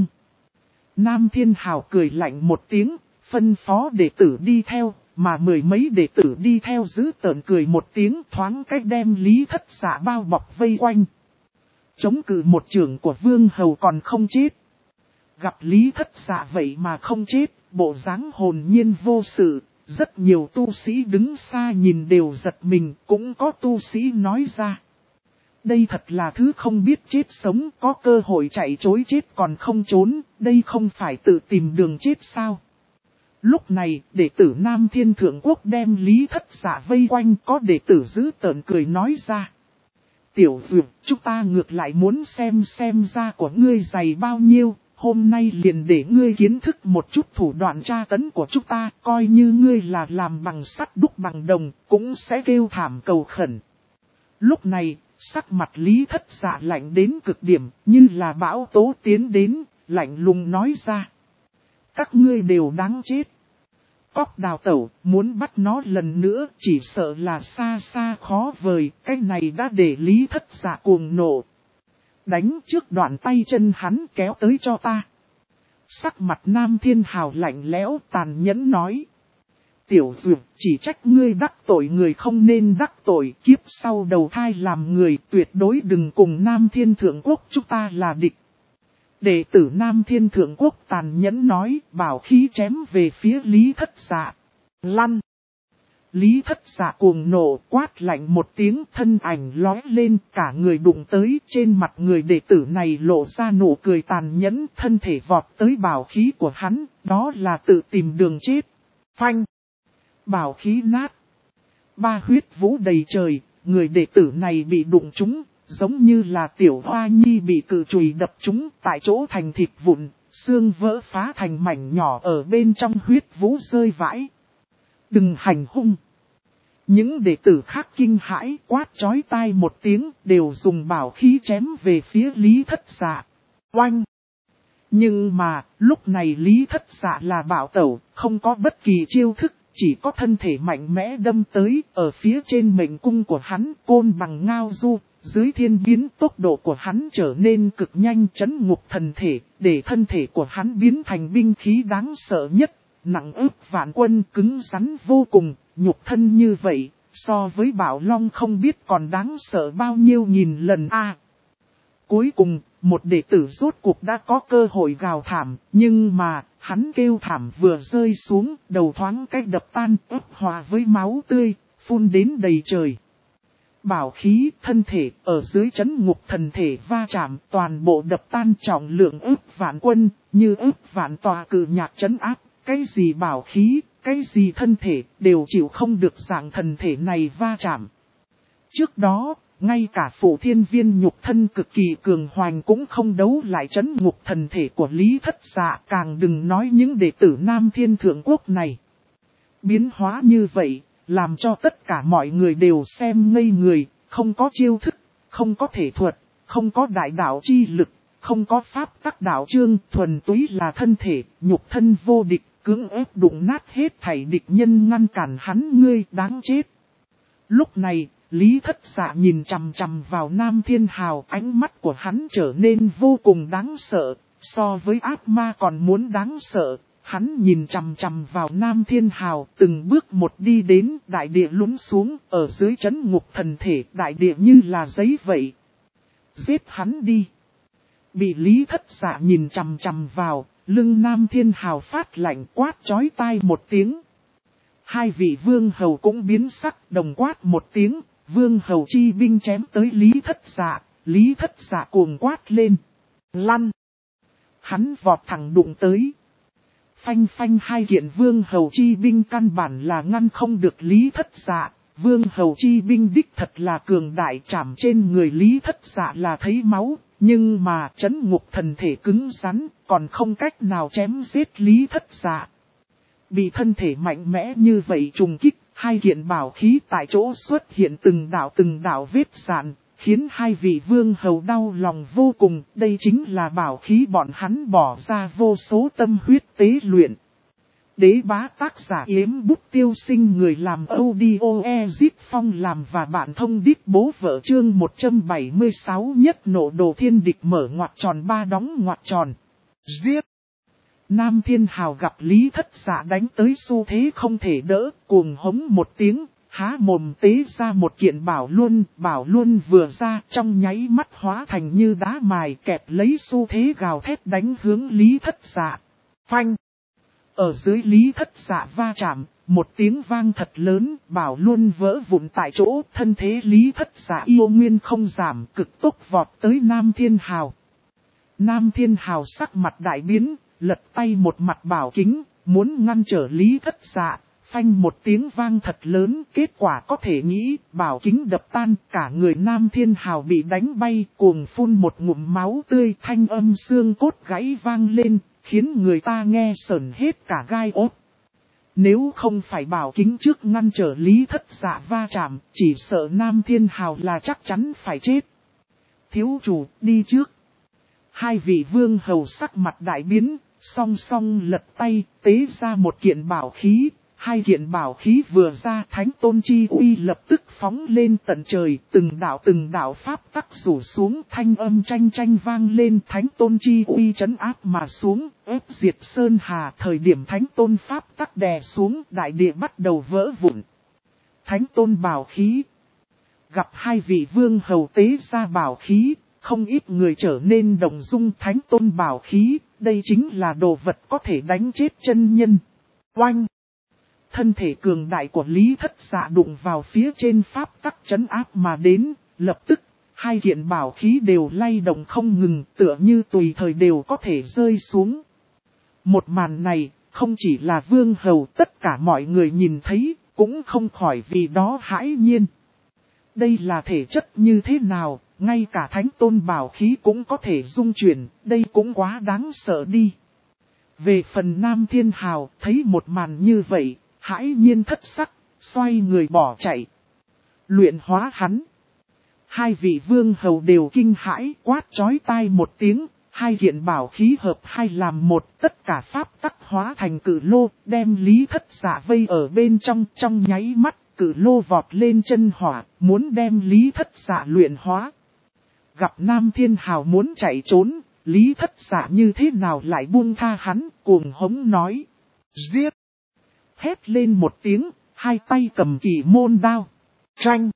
Nam Thiên Hào cười lạnh một tiếng, phân phó đệ tử đi theo, mà 10 mấy đệ tử đi theo giữ tợn cười một tiếng thoáng cách đem Lý Thất Dạ bao bọc vây quanh. Chống cự một trưởng của Vương Hầu còn không chết. Gặp Lý Thất Dạ vậy mà không chết, bộ dáng hồn nhiên vô sự, rất nhiều tu sĩ đứng xa nhìn đều giật mình, cũng có tu sĩ nói ra. Đây thật là thứ không biết chết sống, có cơ hội chạy trối chết còn không trốn, đây không phải tự tìm đường chết sao. Lúc này, đệ tử Nam Thiên Thượng Quốc đem Lý Thất Dạ vây quanh, có đệ tử giữ tợn cười nói ra. Tiểu Dược, chúng ta ngược lại muốn xem da của ngươi dày bao nhiêu, hôm nay liền để ngươi kiến thức một chút thủ đoạn tra tấn của chúng ta, coi như ngươi là làm bằng sắt đúc bằng đồng, cũng sẽ kêu thảm cầu khẩn. Lúc này, sắc mặt Lý Thất Dạ lạnh đến cực điểm, như là bão tố tiến đến, lạnh lùng nói ra. Các ngươi đều đáng chết. Cóc đào tẩu, muốn bắt nó lần nữa, chỉ sợ là xa xa khó vời, cái này đã để Lý Thất Dạ cuồng nộ. Đánh trước đoạn tay chân hắn kéo tới cho ta. Sắc mặt Nam Thiên Hào lạnh lẽo tàn nhẫn nói. Tiểu Dược, chỉ trách ngươi đắc tội người không nên đắc tội, kiếp sau đầu thai làm người, tuyệt đối đừng cùng Nam Thiên Thượng Quốc chúng ta là địch. Đệ tử Nam Thiên Thượng Quốc tàn nhẫn nói, bảo khí chém về phía Lý Thất Dạ. Lăn! Lý Thất Dạ cuồng nộ quát lạnh một tiếng, thân ảnh lói lên, cả người đụng tới, trên mặt người đệ tử này lộ ra nụ cười tàn nhẫn, thân thể vọt tới bảo khí của hắn, đó là tự tìm đường chết. Phanh! Bảo khí nát. 3 huyết vũ đầy trời, người đệ tử này bị đụng trúng, giống như là tiểu hoa nhi bị cự chùy đập trúng tại chỗ thành thịt vụn, xương vỡ phá thành mảnh nhỏ ở bên trong huyết vũ rơi vãi. Đừng hành hung. Những đệ tử khác kinh hãi quát chói tai một tiếng đều dùng bảo khí chém về phía Lý Thất Dạ. Oanh! Nhưng mà, lúc này Lý Thất Dạ là bạo tẩu, không có bất kỳ chiêu thức, chỉ có thân thể mạnh mẽ đâm tới, ở phía trên mệnh cung của hắn, côn bằng ngao du, dưới thiên biến tốc độ của hắn trở nên cực nhanh chấn ngục thần thể, để thân thể của hắn biến thành binh khí đáng sợ nhất, nặng ức vạn quân cứng rắn vô cùng, nhục thân như vậy, so với Bảo Long không biết còn đáng sợ bao nhiêu nghìn lần a. Cuối cùng, một đệ tử rốt cuộc đã có cơ hội gào thảm, nhưng mà, hắn kêu thảm vừa rơi xuống, đầu thoáng cách đập tan ức hòa với máu tươi, phun đến đầy trời. Bảo khí, thân thể, ở dưới chấn ngục thần thể va chạm, toàn bộ đập tan trọng lượng ức vạn quân, như ức vạn tòa cự nhạc trấn áp, cái gì bảo khí, cái gì thân thể, đều chịu không được dạng thần thể này va chạm. Trước đó, ngay cả Phụ Thiên Viên nhục thân cực kỳ cường hoành cũng không đấu lại chấn ngục thần thể của Lý Thất Dạ, càng đừng nói những đệ tử Nam Thiên Thượng Quốc này. Biến hóa như vậy, làm cho tất cả mọi người đều xem ngây người, không có chiêu thức, không có thể thuật, không có đại đạo chi lực, không có pháp tắc đạo chương, thuần túy là thân thể, nhục thân vô địch, cưỡng ép đụng nát hết thảy địch nhân ngăn cản hắn, ngươi đáng chết. Lúc này, Lý Thất Dạ nhìn chằm chằm vào Nam Thiên Hào, ánh mắt của hắn trở nên vô cùng đáng sợ, so với ác ma còn muốn đáng sợ. Hắn nhìn chằm chằm vào Nam Thiên Hào, từng bước một đi đến, đại địa lún xuống, ở dưới trấn ngục thần thể, đại địa như là giấy vậy. Giết hắn đi. Bị Lý Thất Dạ nhìn chằm chằm vào, lưng Nam Thiên Hào phát lạnh, quát chói tai một tiếng. Hai vị vương hầu cũng biến sắc, đồng quát một tiếng, vương hầu chi binh chém tới Lý Thất Dạ, Lý Thất Dạ cuồng quát lên. Lăn! Hắn vọt thẳng đụng tới. Phanh phanh, hai kiện vương hầu chi binh căn bản là ngăn không được Lý Thất Dạ. Vương hầu chi binh đích thật là cường đại, chạm trên người Lý Thất Dạ là thấy máu, nhưng mà trấn ngục thần thể cứng rắn, còn không cách nào chém giết Lý Thất Dạ. Bị thân thể mạnh mẽ như vậy trùng kích, hai kiện bảo khí tại chỗ xuất hiện từng đạo vết rạn, khiến hai vị vương hầu đau lòng vô cùng. Đây chính là bảo khí bọn hắn bỏ ra vô số tâm huyết tế luyện. Đế bá tác giả Yếm Bút Tiêu Sinh, người làm audio Ezip Phong làm và bạn thông đít bố vợ, chương 176 nhất nộ đồ thiên địch mở ngoặc tròn 3 đóng ngoặc tròn. Giết! Nam Thiên Hào gặp Lý Thất Dạ đánh tới xu thế không thể đỡ, cuồng hống một tiếng, há mồm tế ra một kiện bảo luân vừa ra trong nháy mắt hóa thành như đá mài, kẹp lấy xu thế gào thét đánh hướng Lý Thất Dạ. Phanh! Ở dưới Lý Thất Dạ va chạm, một tiếng vang thật lớn, bảo luân vỡ vụn tại chỗ, thân thế Lý Thất Dạ yêu nguyên không giảm, cực tốc vọt tới Nam Thiên Hào. Nam Thiên Hào sắc mặt đại biến, lật tay một mặt bảo kính, muốn ngăn trở Lý Thất Dạ, phanh một tiếng vang thật lớn, kết quả có thể nghĩ, bảo kính đập tan, cả người Nam Thiên Hào bị đánh bay, cuồng phun một ngụm máu tươi, thanh âm xương cốt gãy vang lên, khiến người ta nghe sởn hết cả gai ốt. Nếu không phải bảo kính trước ngăn trở Lý Thất Dạ va chạm, chỉ sợ Nam Thiên Hào là chắc chắn phải chết. Thiếu chủ, đi trước. Hai vị vương hầu sắc mặt đại biến, song song lật tay, tế ra một kiện bảo khí. Hai kiện bảo khí vừa ra, thánh tôn chi uy lập tức phóng lên tận trời, từng đạo pháp tắc rủ xuống, thanh âm tranh vang lên, thánh tôn chi uy trấn áp mà xuống, ép diệt sơn hà. Thời điểm thánh tôn pháp tắc đè xuống, đại địa bắt đầu vỡ vụn. Thánh tôn bảo khí. Gặp hai vị vương hầu tế ra bảo khí, không ít người trở nên động dung. Thánh tôn bảo khí, đây chính là đồ vật có thể đánh chết chân nhân. Oanh! Thân thể cường đại của Lý Thất Dạ đụng vào phía trên pháp tắc trấn áp mà đến, lập tức, hai kiện bảo khí đều lay động không ngừng, tựa như tùy thời đều có thể rơi xuống. Một màn này, không chỉ là vương hầu, tất cả mọi người nhìn thấy, cũng không khỏi vì đó hãi nhiên. Đây là thể chất như thế nào, ngay cả thánh tôn bảo khí cũng có thể dung chuyển, đây cũng quá đáng sợ đi. Về phần Nam Thiên Hào, thấy một màn như vậy, hãi nhiên thất sắc, xoay người bỏ chạy. Luyện hóa hắn. Hai vị vương hầu đều kinh hãi, quát chói tai một tiếng, hai kiện bảo khí hợp hai làm một, tất cả pháp tắc hóa thành cử lô, đem Lý Thất Dạ vây ở bên trong nháy mắt, cử lô vọt lên chân hỏa, muốn đem Lý Thất Dạ luyện hóa. Gặp Nam Thiên Hào muốn chạy trốn, Lý Thất Dạ như thế nào lại buông tha hắn, cuồng hống nói. Giết! Hét lên một tiếng, hai tay cầm kỳ môn đao. Tranh!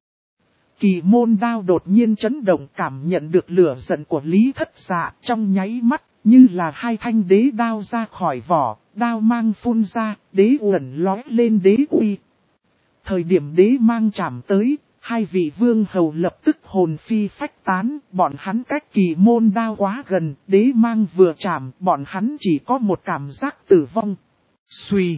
Kỳ môn đao đột nhiên chấn động, cảm nhận được lửa giận của Lý Thất Dạ, trong nháy mắt, như là hai thanh đế đao ra khỏi vỏ, đao mang phun ra, đế uẩn lói lên đế uy. Thời điểm đế mang chạm tới, hai vị vương hầu lập tức hồn phi phách tán, bọn hắn cách kỳ môn đao quá gần, đế mang vừa chạm, bọn hắn chỉ có một cảm giác tử vong. Xuy!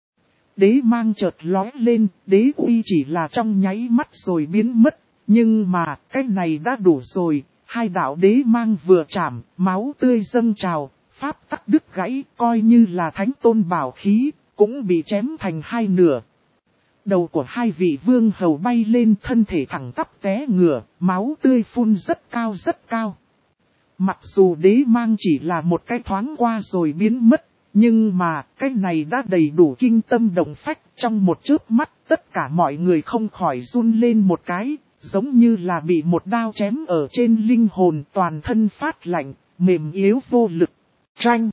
Đế mang chợt lói lên, đế uy chỉ là trong nháy mắt rồi biến mất, nhưng mà cái này đã đủ rồi, hai đạo đế mang vừa chạm, máu tươi dâng trào, pháp tắc đứt gãy, coi như là thánh tôn bảo khí, cũng bị chém thành hai nửa. Đầu của hai vị vương hầu bay lên, thân thể thẳng tắp té ngửa, máu tươi phun rất cao rất cao. Mặc dù đế mang chỉ là một cái thoáng qua rồi biến mất, Nhưng mà, cái này đã đầy đủ kinh tâm động phách, trong một chớp mắt, tất cả mọi người không khỏi run lên một cái, giống như là bị một đao chém ở trên linh hồn, toàn thân phát lạnh, mềm yếu vô lực. Tranh.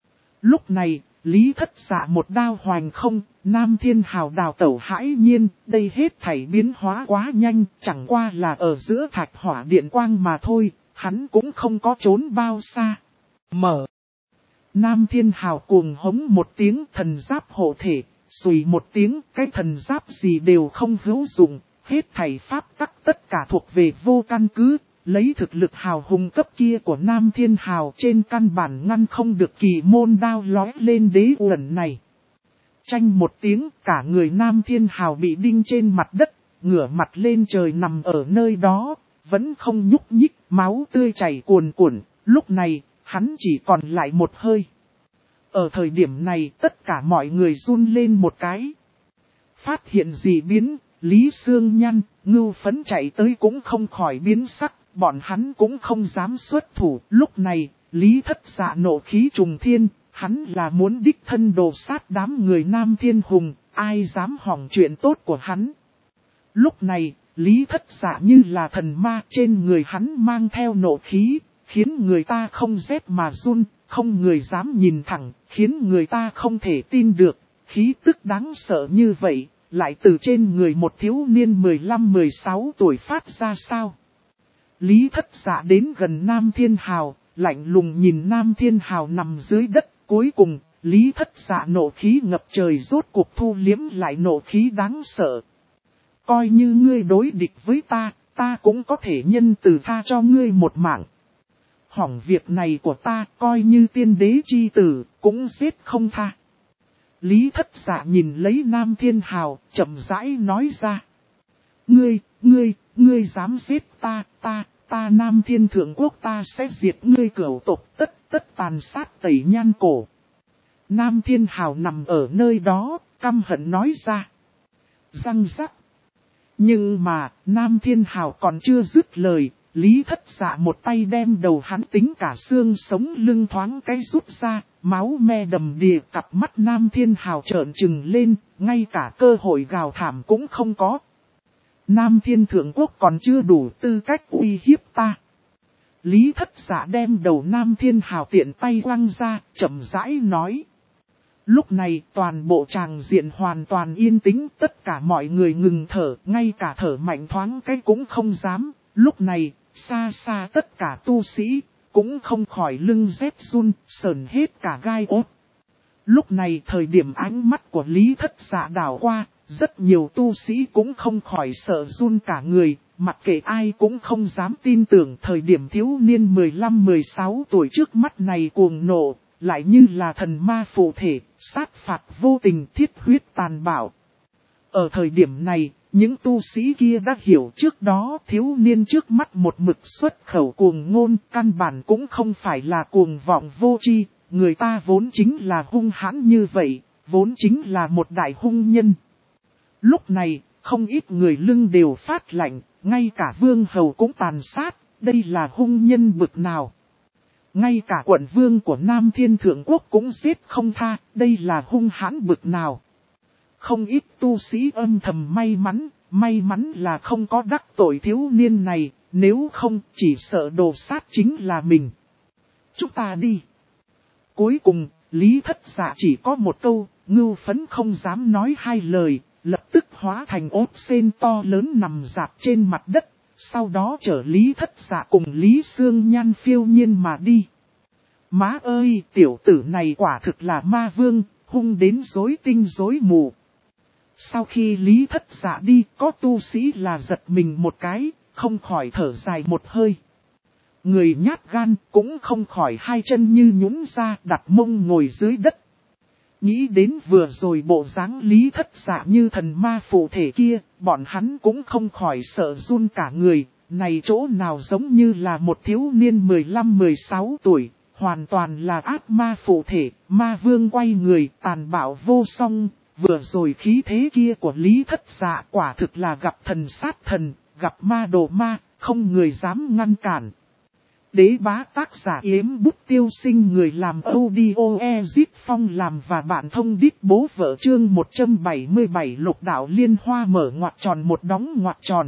Lúc này, Lý Thất Dạ một đao hoành không, Nam Thiên Hào đào tẩu hãi nhiên, đây hết thảy biến hóa quá nhanh, chẳng qua là ở giữa thạch hỏa điện quang mà thôi, hắn cũng không có trốn bao xa. Mở. Nam Thiên Hào cuồng hống một tiếng, thần giáp hộ thể, xùy một tiếng, cái thần giáp gì đều không hữu dụng, hết thảy pháp tắc tất cả thuộc về vô căn cứ, lấy thực lực hào hùng cấp kia của Nam Thiên Hào trên căn bản ngăn không được kỳ môn đao lói lên đế uẩn này. Tranh một tiếng, cả người Nam Thiên Hào bị đinh trên mặt đất, ngửa mặt lên trời nằm ở nơi đó, vẫn không nhúc nhích, máu tươi chảy cuồn cuộn, lúc này, hắn chỉ còn lại một hơi. Ở thời điểm này, tất cả mọi người run lên một cái. Phát hiện gì biến, Lý Sương Nhăn, Ngưu Phấn chạy tới cũng không khỏi biến sắc, bọn hắn cũng không dám xuất thủ. Lúc này, Lý Thất Dạ nộ khí trùng thiên, hắn là muốn đích thân đồ sát đám người Nam Thiên Hùng, ai dám hỏng chuyện tốt của hắn. Lúc này, Lý Thất Dạ như là thần ma, trên người hắn mang theo nộ khí, khiến người ta không rét mà run, không người dám nhìn thẳng, khiến người ta không thể tin được, khí tức đáng sợ như vậy, lại từ trên người một thiếu niên 15-16 tuổi phát ra sao. Lý Thất Dạ đến gần Nam Thiên Hào, lạnh lùng nhìn Nam Thiên Hào nằm dưới đất, cuối cùng, Lý Thất Dạ nộ khí ngập trời rốt cuộc thu liếm lại nộ khí đáng sợ. Coi như ngươi đối địch với ta, ta cũng có thể nhân từ tha cho ngươi một mạng. Hỏng việc này của ta, coi như tiên đế chi tử, cũng giết không tha. Lý Thất Dạ nhìn lấy Nam Thiên Hào, chậm rãi nói ra. Ngươi dám giết ta Nam Thiên Thượng Quốc ta sẽ diệt ngươi cửu tộc tất tàn sát tẩy nhan cổ. Nam Thiên Hào nằm ở nơi đó, căm hận nói ra. Răng rắc. Nhưng mà, Nam Thiên Hào còn chưa dứt lời, Lý Thất Dạ một tay đem đầu hắn tính cả xương sống lưng thoáng cái rút ra, máu me đầm đìa, cặp mắt Nam Thiên Hào trợn trừng lên, ngay cả cơ hội gào thảm cũng không có. Nam Thiên Thượng Quốc còn chưa đủ tư cách uy hiếp ta. Lý Thất Dạ đem đầu Nam Thiên Hào tiện tay quăng ra, chậm rãi nói. Lúc này toàn bộ tràng diện hoàn toàn yên tĩnh, tất cả mọi người ngừng thở, ngay cả thở mạnh thoáng cái cũng không dám. Lúc này, xa xa tất cả tu sĩ, cũng không khỏi lưng rét run, sờn hết cả gai ốt. Lúc này thời điểm ánh mắt của Lý Thất Dạ đảo qua, rất nhiều tu sĩ cũng không khỏi sợ run cả người, mặc kệ ai cũng không dám tin tưởng thời điểm thiếu niên 15-16 tuổi trước mắt này cuồng nộ, lại như là thần ma phụ thể, sát phạt vô tình thiết huyết tàn bạo. Ở thời điểm này, những tu sĩ kia đã hiểu trước đó thiếu niên trước mắt một mực xuất khẩu cuồng ngôn, căn bản cũng không phải là cuồng vọng vô tri, người ta vốn chính là hung hãn như vậy, vốn chính là một đại hung nhân. Lúc này, không ít người lưng đều phát lạnh, ngay cả vương hầu cũng tàn sát, đây là hung nhân bực nào. Ngay cả quận vương của Nam Thiên Thượng Quốc cũng giết không tha, đây là hung hãn bực nào. Không ít tu sĩ âm thầm may mắn là không có đắc tội thiếu niên này, nếu không chỉ sợ đồ sát chính là mình. Chúng ta đi. Cuối cùng, Lý Thất Dạ chỉ có một câu, Ngưu Phấn không dám nói hai lời, lập tức hóa thành ốt sên to lớn nằm rạp trên mặt đất, sau đó chở Lý Thất Dạ cùng Lý Sương Nhan phiêu nhiên mà đi. Má ơi, tiểu tử này quả thực là ma vương, hung đến rối tinh rối mù. Sau khi Lý Thất Dạ đi, có tu sĩ là giật mình một cái, không khỏi thở dài một hơi. Người nhát gan cũng không khỏi hai chân như nhũn ra, đặt mông ngồi dưới đất. Nghĩ đến vừa rồi bộ dáng Lý Thất Dạ như thần ma phụ thể kia, bọn hắn cũng không khỏi sợ run cả người. Này chỗ nào giống như là một thiếu niên 15-16 tuổi, hoàn toàn là ác ma phụ thể, ma vương quay người tàn bạo vô song. Vừa rồi khí thế kia của Lý Thất Dạ quả thực là gặp thần sát thần, gặp ma đồ ma, không người dám ngăn cản. Đế bá tác giả Yếm Bút Tiêu Sinh, người làm audio Ezit Phong làm và bạn thông đít bố vợ. Chương 177 Lục đạo liên hoa mở ngoặc tròn một đóng ngoặc tròn.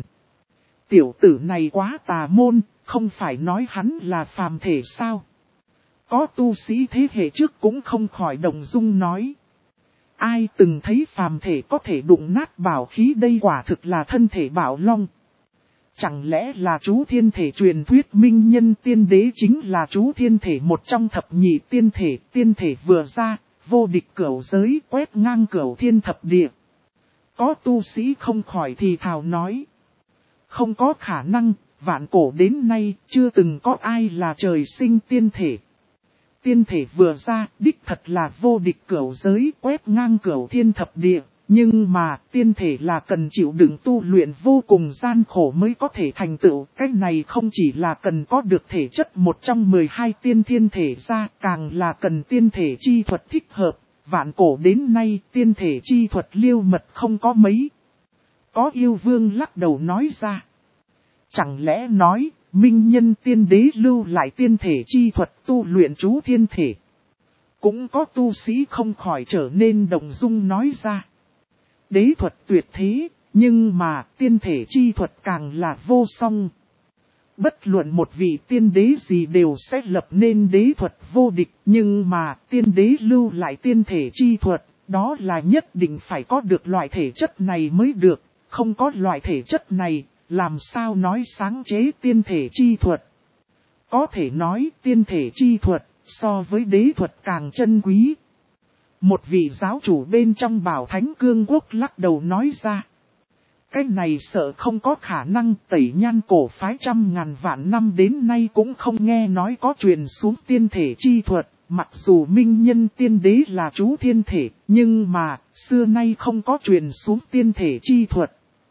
Tiểu tử này quá tà môn, không phải nói hắn là phàm thể sao? Có tu sĩ thế hệ trước cũng không khỏi động dung nói. Ai từng thấy phàm thể có thể đụng nát bảo khí, đây quả thực là thân thể bảo long. Chẳng lẽ là chú thiên thể truyền thuyết minh nhân tiên đế chính là chú thiên thể một trong thập nhị tiên thể vừa ra, vô địch cửu giới, quét ngang cửu thiên thập địa. Có tu sĩ không khỏi thì thào nói. Không có khả năng, vạn cổ đến nay chưa từng có ai là trời sinh tiên thể. Tiên thể vừa ra, đích thật là vô địch cửu giới, quét ngang cửu thiên thập địa. Nhưng mà tiên thể là cần chịu đựng tu luyện vô cùng gian khổ mới có thể thành tựu. Cái này không chỉ là cần có được thể chất một trong 12 tiên thiên thể ra, càng là cần tiên thể chi thuật thích hợp. Vạn cổ đến nay tiên thể chi thuật liêu mật không có mấy. Có yêu vương lắc đầu nói ra. Chẳng lẽ nói, minh nhân tiên đế lưu lại tiên thể chi thuật tu luyện chú thiên thể. Cũng có tu sĩ không khỏi trở nên động dung nói ra. Đế thuật tuyệt thế, nhưng mà tiên thể chi thuật càng là vô song. Bất luận một vị tiên đế gì đều sẽ lập nên đế thuật vô địch, nhưng mà tiên đế lưu lại tiên thể chi thuật, đó là nhất định phải có được loại thể chất này mới được, không có loại thể chất này, làm sao nói sáng chế tiên thể chi thuật. Có thể nói tiên thể chi thuật, so với đế thuật càng chân quý. Một vị giáo chủ bên trong Bảo Thánh Cương Quốc lắc đầu nói ra. Cái này sợ không có khả năng, Tẩy Nhan cổ phái trăm ngàn vạn năm đến nay cũng không nghe nói có truyền xuống tiên thể chi thuật. Mặc dù minh nhân tiên đế là chú thiên thể, nhưng mà xưa nay không có truyền xuống tiên thể chi thuật.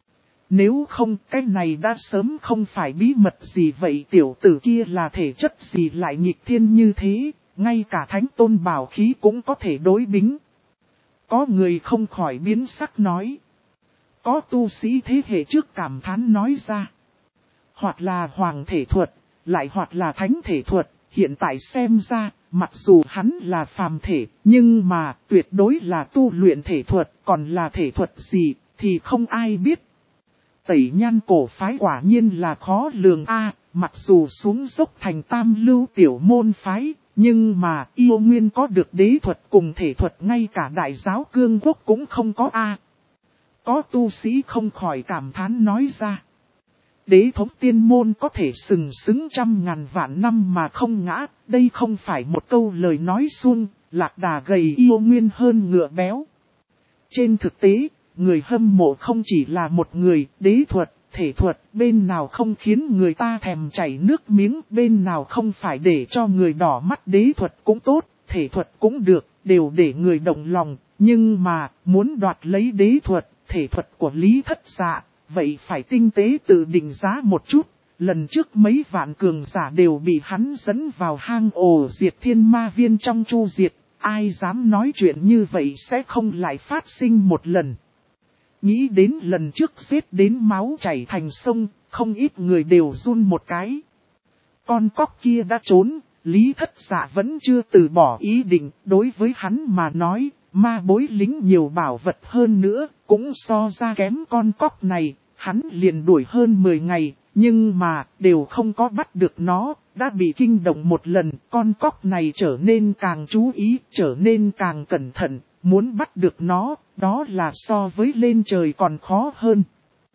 Nếu không, cái này đã sớm không phải bí mật gì vậy, tiểu tử kia là thể chất gì lại nghịch thiên như thế. Ngay cả thánh tôn bảo khí cũng có thể đối bính. Có người không khỏi biến sắc nói. Có tu sĩ thế hệ trước cảm thán nói ra. Hoặc là hoàng thể thuật, lại hoặc là thánh thể thuật. Hiện tại xem ra, mặc dù hắn là phàm thể, nhưng mà tuyệt đối là tu luyện thể thuật. Còn là thể thuật gì, thì không ai biết. Tẩy Nhan cổ phái quả nhiên là khó lường a. Mặc dù xuống dốc thành tam lưu tiểu môn phái. Nhưng mà yêu nguyên có được đế thuật cùng thể thuật, ngay cả đại giáo cương quốc cũng không có a. Có tu sĩ không khỏi cảm thán nói ra. Đế thống tiên môn có thể sừng sững trăm ngàn vạn năm mà không ngã, đây không phải một câu lời nói suông, lạc đà gầy yêu nguyên hơn ngựa béo. Trên thực tế, người hâm mộ không chỉ là một người, đế thuật, thể thuật, bên nào không khiến người ta thèm chảy nước miếng, bên nào không phải để cho người đỏ mắt, đế thuật cũng tốt, thể thuật cũng được, đều để người động lòng, nhưng mà, muốn đoạt lấy đế thuật, thể thuật của Lý Thất Dạ, vậy phải tinh tế tự định giá một chút. Lần trước mấy vạn cường giả đều bị hắn dẫn vào hang ổ diệt thiên ma viên trong chu diệt, ai dám nói chuyện như vậy sẽ không lại phát sinh một lần. Nghĩ đến lần trước giết đến máu chảy thành sông, không ít người đều run một cái. Con cóc kia đã trốn, Lý Thất Dạ vẫn chưa từ bỏ ý định, đối với hắn mà nói, ma bối lính nhiều bảo vật hơn nữa, cũng so ra kém con cóc này, hắn liền đuổi hơn 10 ngày, nhưng mà đều không có bắt được nó, đã bị kinh động một lần, con cóc này trở nên càng chú ý, trở nên càng cẩn thận. Muốn bắt được nó, đó là so với lên trời còn khó hơn.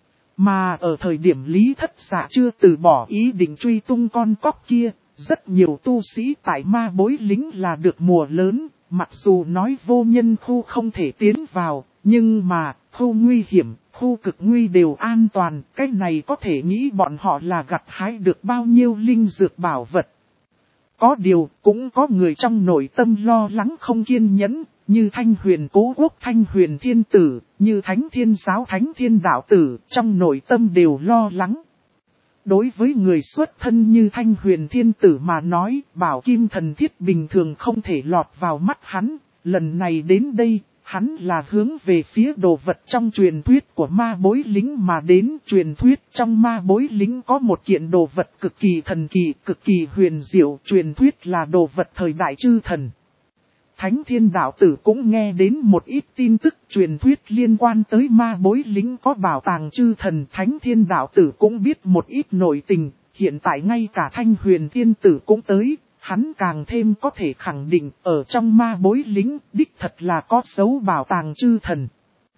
Mà ở thời điểm Lý Thất Dạ chưa từ bỏ ý định truy tung con cóc kia, rất nhiều tu sĩ tại ma bối lính là được mùa lớn, mặc dù nói vô nhân khu không thể tiến vào, nhưng mà khu nguy hiểm, khu cực nguy đều an toàn, cái này có thể nghĩ bọn họ là gặt hái được bao nhiêu linh dược bảo vật. Có điều, cũng có người trong nội tâm lo lắng không kiên nhẫn, như Thanh Huyền Cố Quốc Thanh Huyền Thiên Tử, như Thánh Thiên Giáo Thánh Thiên Đạo Tử, trong nội tâm đều lo lắng. Đối với người xuất thân như Thanh Huyền Thiên Tử mà nói, bảo kim thần thiết bình thường không thể lọt vào mắt hắn, lần này đến đây, Hắn là hướng về phía đồ vật trong truyền thuyết của ma bối lính mà đến. Truyền thuyết trong ma bối lính có một kiện đồ vật cực kỳ thần kỳ, cực kỳ huyền diệu. Truyền thuyết là đồ vật thời đại chư thần. Thánh Thiên Đạo Tử cũng nghe đến một ít tin tức truyền thuyết liên quan tới ma bối lính có bảo tàng chư thần. Thánh Thiên Đạo Tử cũng biết một ít nội tình, hiện tại ngay cả Thanh Huyền Thiên Tử cũng tới, hắn càng thêm có thể khẳng định ở trong ma bối lính đích thật là có dấu bảo tàng chư thần.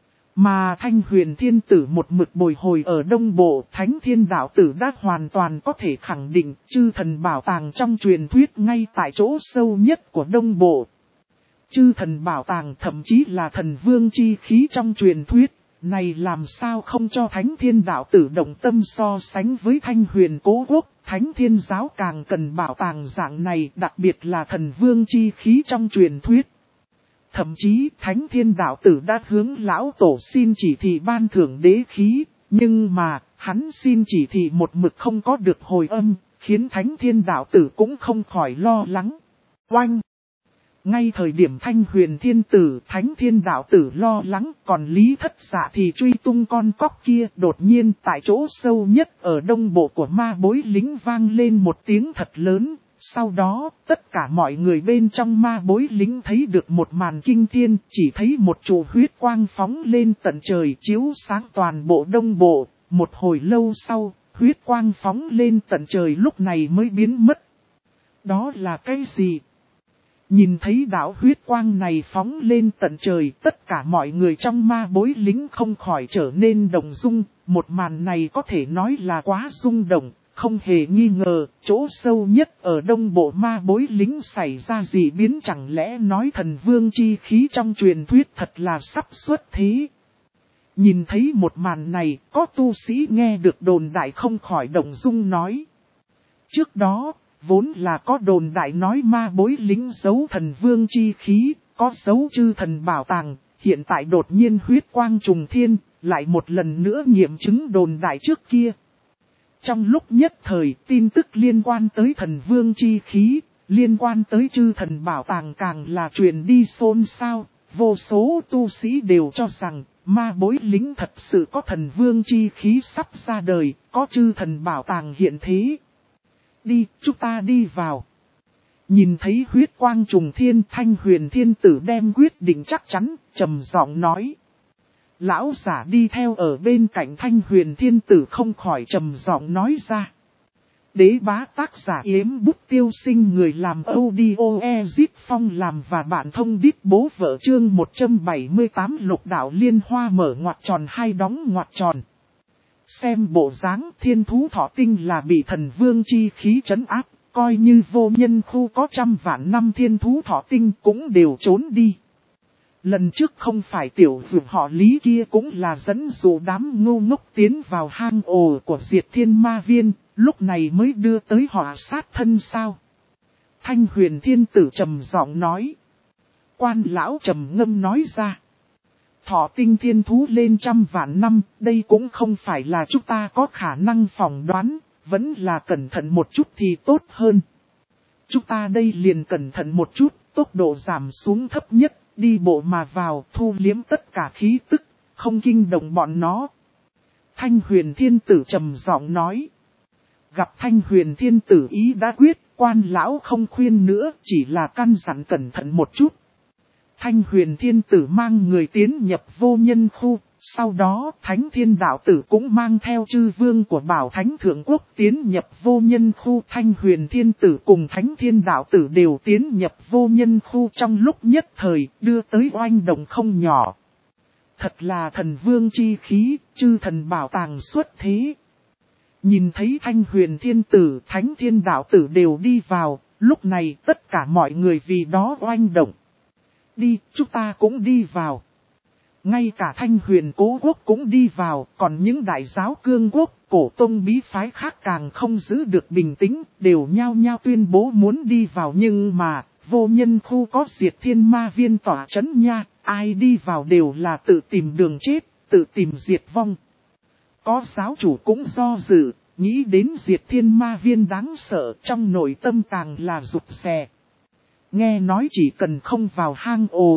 Mà Thanh Huyền Thiên Tử một mực bồi hồi ở Đông Bộ, Thánh Thiên Đạo Tử đã hoàn toàn có thể khẳng định chư thần bảo tàng trong truyền thuyết ngay tại chỗ sâu nhất của Đông Bộ. Chư thần bảo tàng thậm chí là thần vương chi khí trong truyền thuyết, này làm sao không cho Thánh Thiên Đạo Tử động tâm so sánh với Thanh Huyền Cố Quốc. Thánh Thiên Giáo càng cần bảo tàng dạng này, đặc biệt là thần vương chi khí trong truyền thuyết. Thậm chí Thánh Thiên Đạo Tử đã hướng lão tổ xin chỉ thị ban thưởng đế khí, nhưng mà hắn xin chỉ thị một mực không có được hồi âm, khiến Thánh Thiên Đạo Tử cũng không khỏi lo lắng. Oanh! Ngay thời điểm Thanh Huyền Thiên Tử, Thánh Thiên Đạo Tử lo lắng, còn Lý Thất Dạ thì truy tung con cóc kia. Đột nhiên tại chỗ sâu nhất ở Đông Bộ của ma bối lính vang lên một tiếng thật lớn. Sau đó, tất cả mọi người bên trong ma bối lính thấy được một màn kinh thiên, chỉ thấy một trụ huyết quang phóng lên tận trời chiếu sáng toàn bộ Đông Bộ. Một hồi lâu sau, huyết quang phóng lên tận trời lúc này mới biến mất. Đó là cái gì? Nhìn thấy đạo huyết quang này phóng lên tận trời, tất cả mọi người trong ma bối lính không khỏi trở nên động dung. Một màn này có thể nói là quá rung động, không hề nghi ngờ, chỗ sâu nhất ở Đông Bộ ma bối lính xảy ra gì biến, chẳng lẽ nói thần vương chi khí trong truyền thuyết thật là sắp xuất thế. Nhìn thấy một màn này, có tu sĩ nghe được đồn đại không khỏi động dung nói. Trước đó, vốn là có đồn đại nói ma bối lính giấu thần vương chi khí, có giấu chư thần bảo tàng, hiện tại đột nhiên huyết quang trùng thiên, lại một lần nữa nghiệm chứng đồn đại trước kia. Trong lúc nhất thời, tin tức liên quan tới thần vương chi khí, liên quan tới chư thần bảo tàng càng là truyền đi xôn xao, vô số tu sĩ đều cho rằng ma bối lính thật sự có thần vương chi khí sắp ra đời, có chư thần bảo tàng hiện thế. Đi, chúng ta đi vào. Nhìn thấy huyết quang trùng thiên, Thanh Huyền Thiên Tử đem quyết định chắc chắn, trầm giọng nói. Lão giả đi theo ở bên cạnh Thanh Huyền Thiên Tử không khỏi trầm giọng nói ra. Đế bá tác giả Yếm Bút Tiêu Sinh, người làm audio Ezit Phong làm và bạn thông đít bố vợ chương 178 Lục Đạo Liên Hoa mở ngoặc tròn hai đóng ngoặc tròn. Xem bộ dáng Thiên Thú Thọ Tinh là bị thần vương chi khí trấn áp, coi như vô nhân khu có trăm vạn năm Thiên Thú Thọ Tinh cũng đều trốn đi. Lần trước không phải tiểu dược họ Lý kia cũng là dẫn dụ đám ngu ngốc tiến vào hang ổ của Diệt Thiên Ma Viên, lúc này mới đưa tới họ sát thân sao. Thanh Huyền Thiên Tử trầm giọng nói. Quan lão trầm ngâm nói ra. Thọ tinh thiên thú lên trăm vạn năm, đây cũng không phải là chúng ta có khả năng phỏng đoán, vẫn là cẩn thận một chút thì tốt hơn. Chúng ta đây liền cẩn thận một chút, tốc độ giảm xuống thấp nhất, đi bộ mà vào, thu liếm tất cả khí tức, không kinh động bọn nó. Thanh Huyền Thiên Tử trầm giọng nói. Gặp Thanh Huyền Thiên Tử ý đã quyết, quan lão không khuyên nữa, chỉ là căn dặn cẩn thận một chút. Thanh Huyền Thiên Tử mang người tiến nhập vô nhân khu, sau đó Thánh Thiên Đạo Tử cũng mang theo chư vương của Bảo Thánh Thượng Quốc tiến nhập vô nhân khu. Thanh Huyền Thiên Tử cùng Thánh Thiên Đạo Tử đều tiến nhập vô nhân khu trong lúc nhất thời, đưa tới oanh động không nhỏ. Thật là thần vương chi khí, chư thần bảo tàng xuất thế. Nhìn thấy Thanh Huyền Thiên Tử, Thánh Thiên Đạo Tử đều đi vào, lúc này tất cả mọi người vì đó oanh động. Đi, chúng ta cũng đi vào. Ngay cả Thanh Huyền Cố Quốc cũng đi vào, còn những đại giáo cương quốc, cổ tông bí phái khác càng không giữ được bình tĩnh, đều nhao nhao tuyên bố muốn đi vào. Nhưng mà, vô nhân khu có Diệt Thiên Ma Viên tỏa trấn nha, ai đi vào đều là tự tìm đường chết, tự tìm diệt vong. Có giáo chủ cũng do dự, nghĩ đến Diệt Thiên Ma Viên đáng sợ, trong nội tâm càng là rụt rè. Nghe nói chỉ cần không vào hang ổ,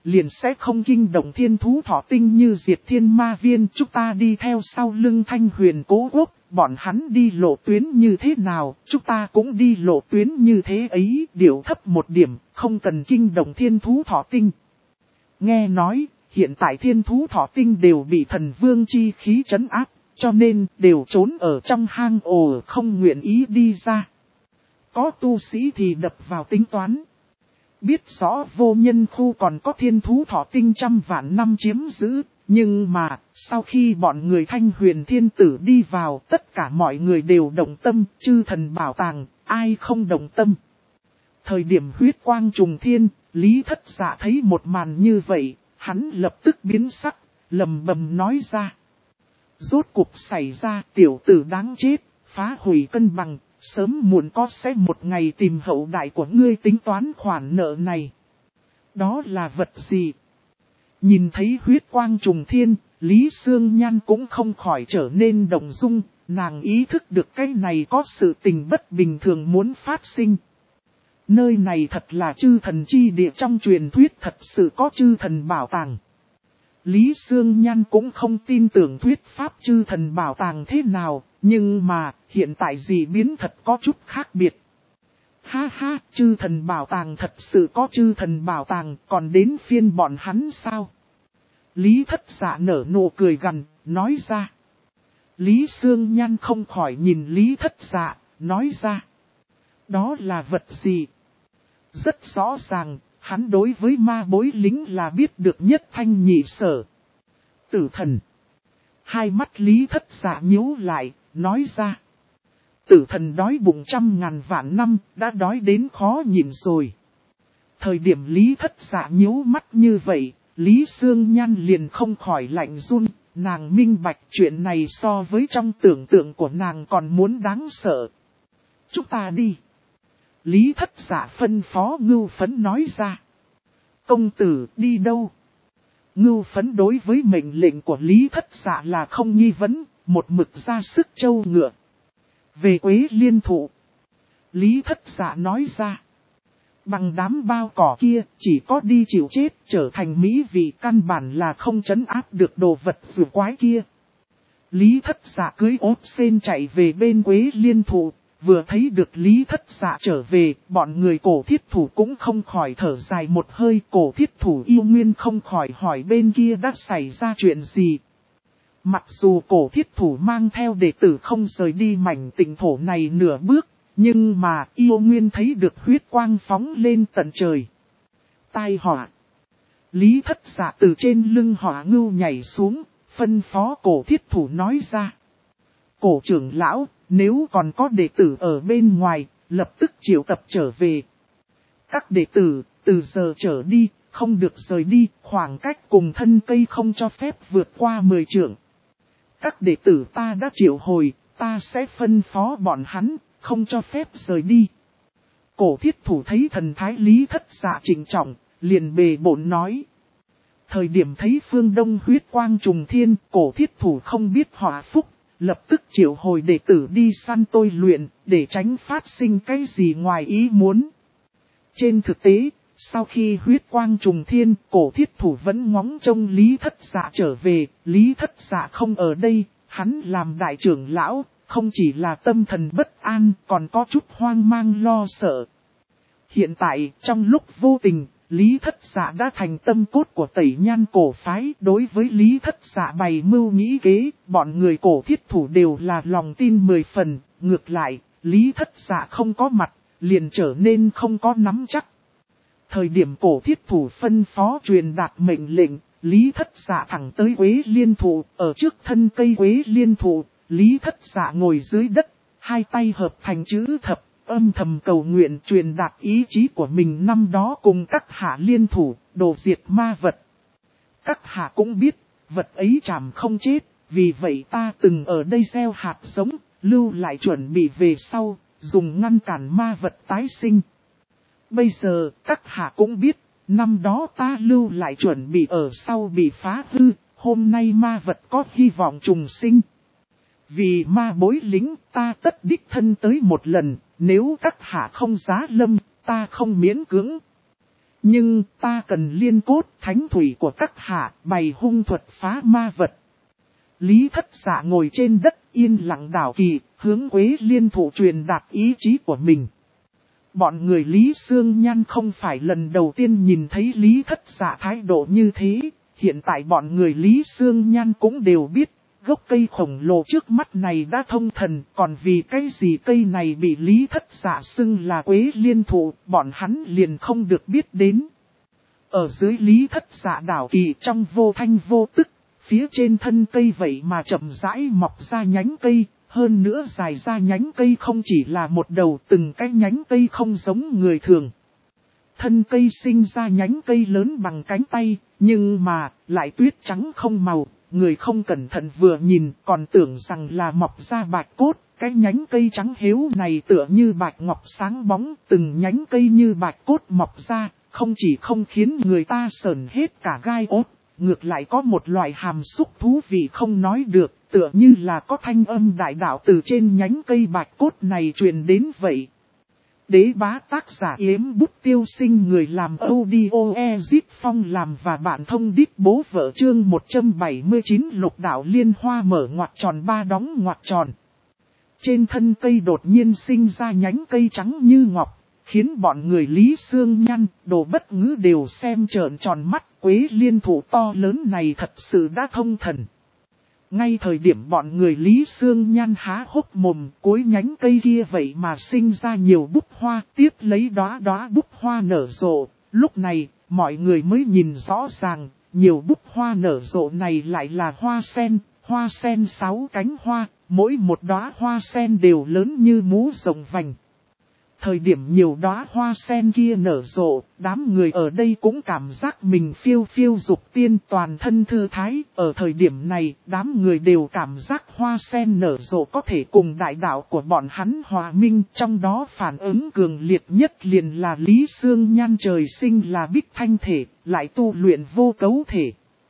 liền sẽ không kinh động thiên thú thọ tinh như diệt thiên ma viên. Chúng ta đi theo sau lưng Thanh Huyền Cố Quốc, bọn hắn đi lộ tuyến như thế nào, chúng ta cũng đi lộ tuyến như thế ấy, điệu thấp một điểm, không cần kinh động thiên thú thọ tinh. Nghe nói, hiện tại thiên thú thọ tinh đều bị thần vương chi khí trấn áp, cho nên đều trốn ở trong hang ổ không nguyện ý đi ra. Có tu sĩ thì đập vào tính toán. Biết rõ vô nhân khu còn có thiên thú thọ tinh trăm vạn năm chiếm giữ, nhưng mà, sau khi bọn người Thanh Huyền Thiên Tử đi vào, tất cả mọi người đều động tâm, chư thần bảo tàng, ai không động tâm. Thời điểm huyết quang trùng thiên, Lý Thất Dạ thấy một màn như vậy, hắn lập tức biến sắc, lầm bầm nói ra. Rốt cuộc xảy ra, tiểu tử đáng chết, phá hủy cân bằng, sớm muộn có sẽ một ngày tìm hậu đại của ngươi tính toán khoản nợ này. Đó là vật gì? Nhìn thấy huyết quang trùng thiên, Lý Sương Nhan cũng không khỏi trở nên động dung, nàng ý thức được cái này có sự tình bất bình thường muốn phát sinh. Nơi này thật là chư thần chi địa, trong truyền thuyết thật sự có chư thần bảo tàng. Lý Sương Nhan cũng không tin tưởng thuyết pháp chư thần bảo tàng thế nào, nhưng mà hiện tại dị biến thật có chút khác biệt. Ha ha, chư thần bảo tàng thật sự có chư thần bảo tàng, còn đến phiên bọn hắn sao? Lý Thất Dạ nở nụ cười gằn, nói ra. Lý Sương Nhan không khỏi nhìn Lý Thất Dạ, nói ra. Đó là vật gì? Rất rõ ràng, hắn đối với ma bối lính là biết được nhất thanh nhị sở. Tử thần. Hai mắt Lý Thất Dạ nhíu lại, nói ra. Tử thần đói bụng 100.000 vạn năm, đã đói đến khó nhìn rồi. Thời điểm Lý Thất Dạ nhíu mắt như vậy, Lý Sương Nhan liền không khỏi lạnh run, nàng minh bạch chuyện này so với trong tưởng tượng của nàng còn muốn đáng sợ. Chúng ta đi. Lý Thất Dạ phân phó Ngưu Phấn nói ra. Công tử đi đâu? Ngưu Phấn đối với mệnh lệnh của Lý Thất Dạ là không nghi vấn, một mực ra sức trâu ngựa. Về Quế Liên Thụ. Lý Thất Dạ nói ra. Bằng đám bao cỏ kia, chỉ có đi chịu chết, trở thành mỹ vị căn bản là không trấn áp được đồ vật rùa quái kia. Lý Thất Dạ cưới ốp sen chạy về bên Quế Liên Thụ, vừa thấy được Lý Thất Dạ trở về, bọn người Cổ Thiết Thủ cũng không khỏi thở dài một hơi. Cổ Thiết Thủ yêu nguyên không khỏi hỏi bên kia đã xảy ra chuyện gì. Mặc dù Cổ Thiết Thủ mang theo đệ tử không rời đi mảnh tỉnh thổ này nửa bước, nhưng mà yêu nguyên thấy được huyết quang phóng lên tận trời. Tai họa. Lý Thất Dạ từ trên lưng hỏa ngưu nhảy xuống, phân phó Cổ Thiết Thủ nói ra. Cổ trưởng lão, nếu còn có đệ tử ở bên ngoài, lập tức triệu tập trở về. Các đệ tử, từ giờ trở đi, không được rời đi, khoảng cách cùng thân cây không cho phép vượt qua 10 trượng. Các đệ tử ta đã triệu hồi, ta sẽ phân phó bọn hắn, không cho phép rời đi. Cổ Thiết Thủ thấy thần thái Lý Thất Dạ trịnh trọng, liền bề bộn nói. Thời điểm thấy phương đông huyết quang trùng thiên, Cổ Thiết Thủ không biết họa phúc, lập tức triệu hồi đệ tử đi săn tôi luyện, để tránh phát sinh cái gì ngoài ý muốn. Trên thực tế, sau khi huyết quang trùng thiên, Cổ Thiết Thủ vẫn ngóng trông Lý Thất Dạ trở về. Lý Thất Dạ không ở đây, hắn làm đại trưởng lão, không chỉ là tâm thần bất an, còn có chút hoang mang lo sợ. Hiện tại, trong lúc vô tình, Lý Thất Dạ đã thành tâm cốt của Tẩy Nhan cổ phái. Đối với Lý Thất Dạ bày mưu nghĩ kế, bọn người Cổ Thiết Thủ đều là lòng tin 10 phần. Ngược lại, Lý Thất Dạ không có mặt, liền trở nên không có nắm chắc. Thời điểm Cổ Thiết Thủ phân phó truyền đạt mệnh lệnh, Lý Thất Dạ thẳng tới Quế Liên Thụ. Ở trước thân cây Quế Liên Thụ, Lý Thất Dạ ngồi dưới đất, hai tay hợp thành chữ thập, âm thầm cầu nguyện truyền đạt ý chí của mình năm đó cùng các hạ liên thủ, đồ diệt ma vật. Các hạ cũng biết, vật ấy chảm không chết, vì vậy ta từng ở đây gieo hạt giống, lưu lại chuẩn bị về sau, dùng ngăn cản ma vật tái sinh. Bây giờ, các hạ cũng biết, năm đó ta lưu lại chuẩn bị ở sau bị phá hư, hôm nay ma vật có hy vọng trùng sinh. Vì ma bối lính, ta tất đích thân tới một lần, nếu các hạ không giá lâm, ta không miễn cưỡng. Nhưng ta cần liên cốt thánh thủy của các hạ bày hung thuật phá ma vật. Lý Thất Dạ ngồi trên đất yên lặng đảo kỳ, hướng Quế Liên Thụ truyền đạt ý chí của mình. Bọn người Lý Sương Nhan không phải lần đầu tiên nhìn thấy Lý Thất Dạ thái độ như thế, hiện tại bọn người Lý Sương Nhan cũng đều biết, gốc cây khổng lồ trước mắt này đã thông thần, còn vì cái gì cây này bị Lý Thất Dạ xưng là Quế Liên Thụ, bọn hắn liền không được biết đến. Ở dưới Lý Thất Dạ đảo kỳ trong vô thanh vô tức, phía trên thân cây vậy mà chậm rãi mọc ra nhánh cây, hơn nữa dài ra nhánh cây không chỉ là một đầu, từng cái nhánh cây không giống người thường. Thân cây sinh ra nhánh cây lớn bằng cánh tay, nhưng mà lại tuyết trắng không màu, người không cẩn thận vừa nhìn còn tưởng rằng là mọc ra bạch cốt. Cái nhánh cây trắng héo này tựa như bạch ngọc sáng bóng, từng nhánh cây như bạch cốt mọc ra, không chỉ không khiến người ta sởn hết cả gai ốt, ngược lại có một loại hàm xúc thú vị không nói được, tựa như là có thanh âm đại đạo từ trên nhánh cây bạch cốt này truyền đến vậy. Đế bá tác giả Yếm Bút Tiêu Sinh, người làm audio Ezip Phong làm và bạn thông đít bố vợ chương 179 lục đạo liên hoa mở ngoặc tròn ba đóng ngoặc tròn. Trên thân cây đột nhiên sinh ra nhánh cây trắng như ngọc, khiến bọn người Lý Sương Nhan, Đồ Bất Ngữ đều xem trợn tròn mắt. Quế Liên Thụ to lớn này thật sự đã thông thần. Ngay thời điểm bọn người Lý Sương Nhan há hốc mồm, cuối nhánh cây kia vậy mà sinh ra nhiều búp hoa, tiếp lấy đóa đóa búp hoa nở rộ. Lúc này, mọi người mới nhìn rõ ràng, nhiều búp hoa nở rộ này lại là hoa sen 6 cánh hoa, mỗi một đóa hoa sen đều lớn như mũ rồng vành. Thời điểm nhiều đóa hoa sen kia nở rộ, đám người ở đây cũng cảm giác mình phiêu phiêu dục tiên, toàn thân thư thái. Ở thời điểm này, đám người đều cảm giác hoa sen nở rộ có thể cùng đại đạo của bọn hắn hòa minh. Trong đó phản ứng cường liệt nhất liền là Lý Sương Nhan trời sinh là bích thanh thể, lại tu luyện vô cấu thể.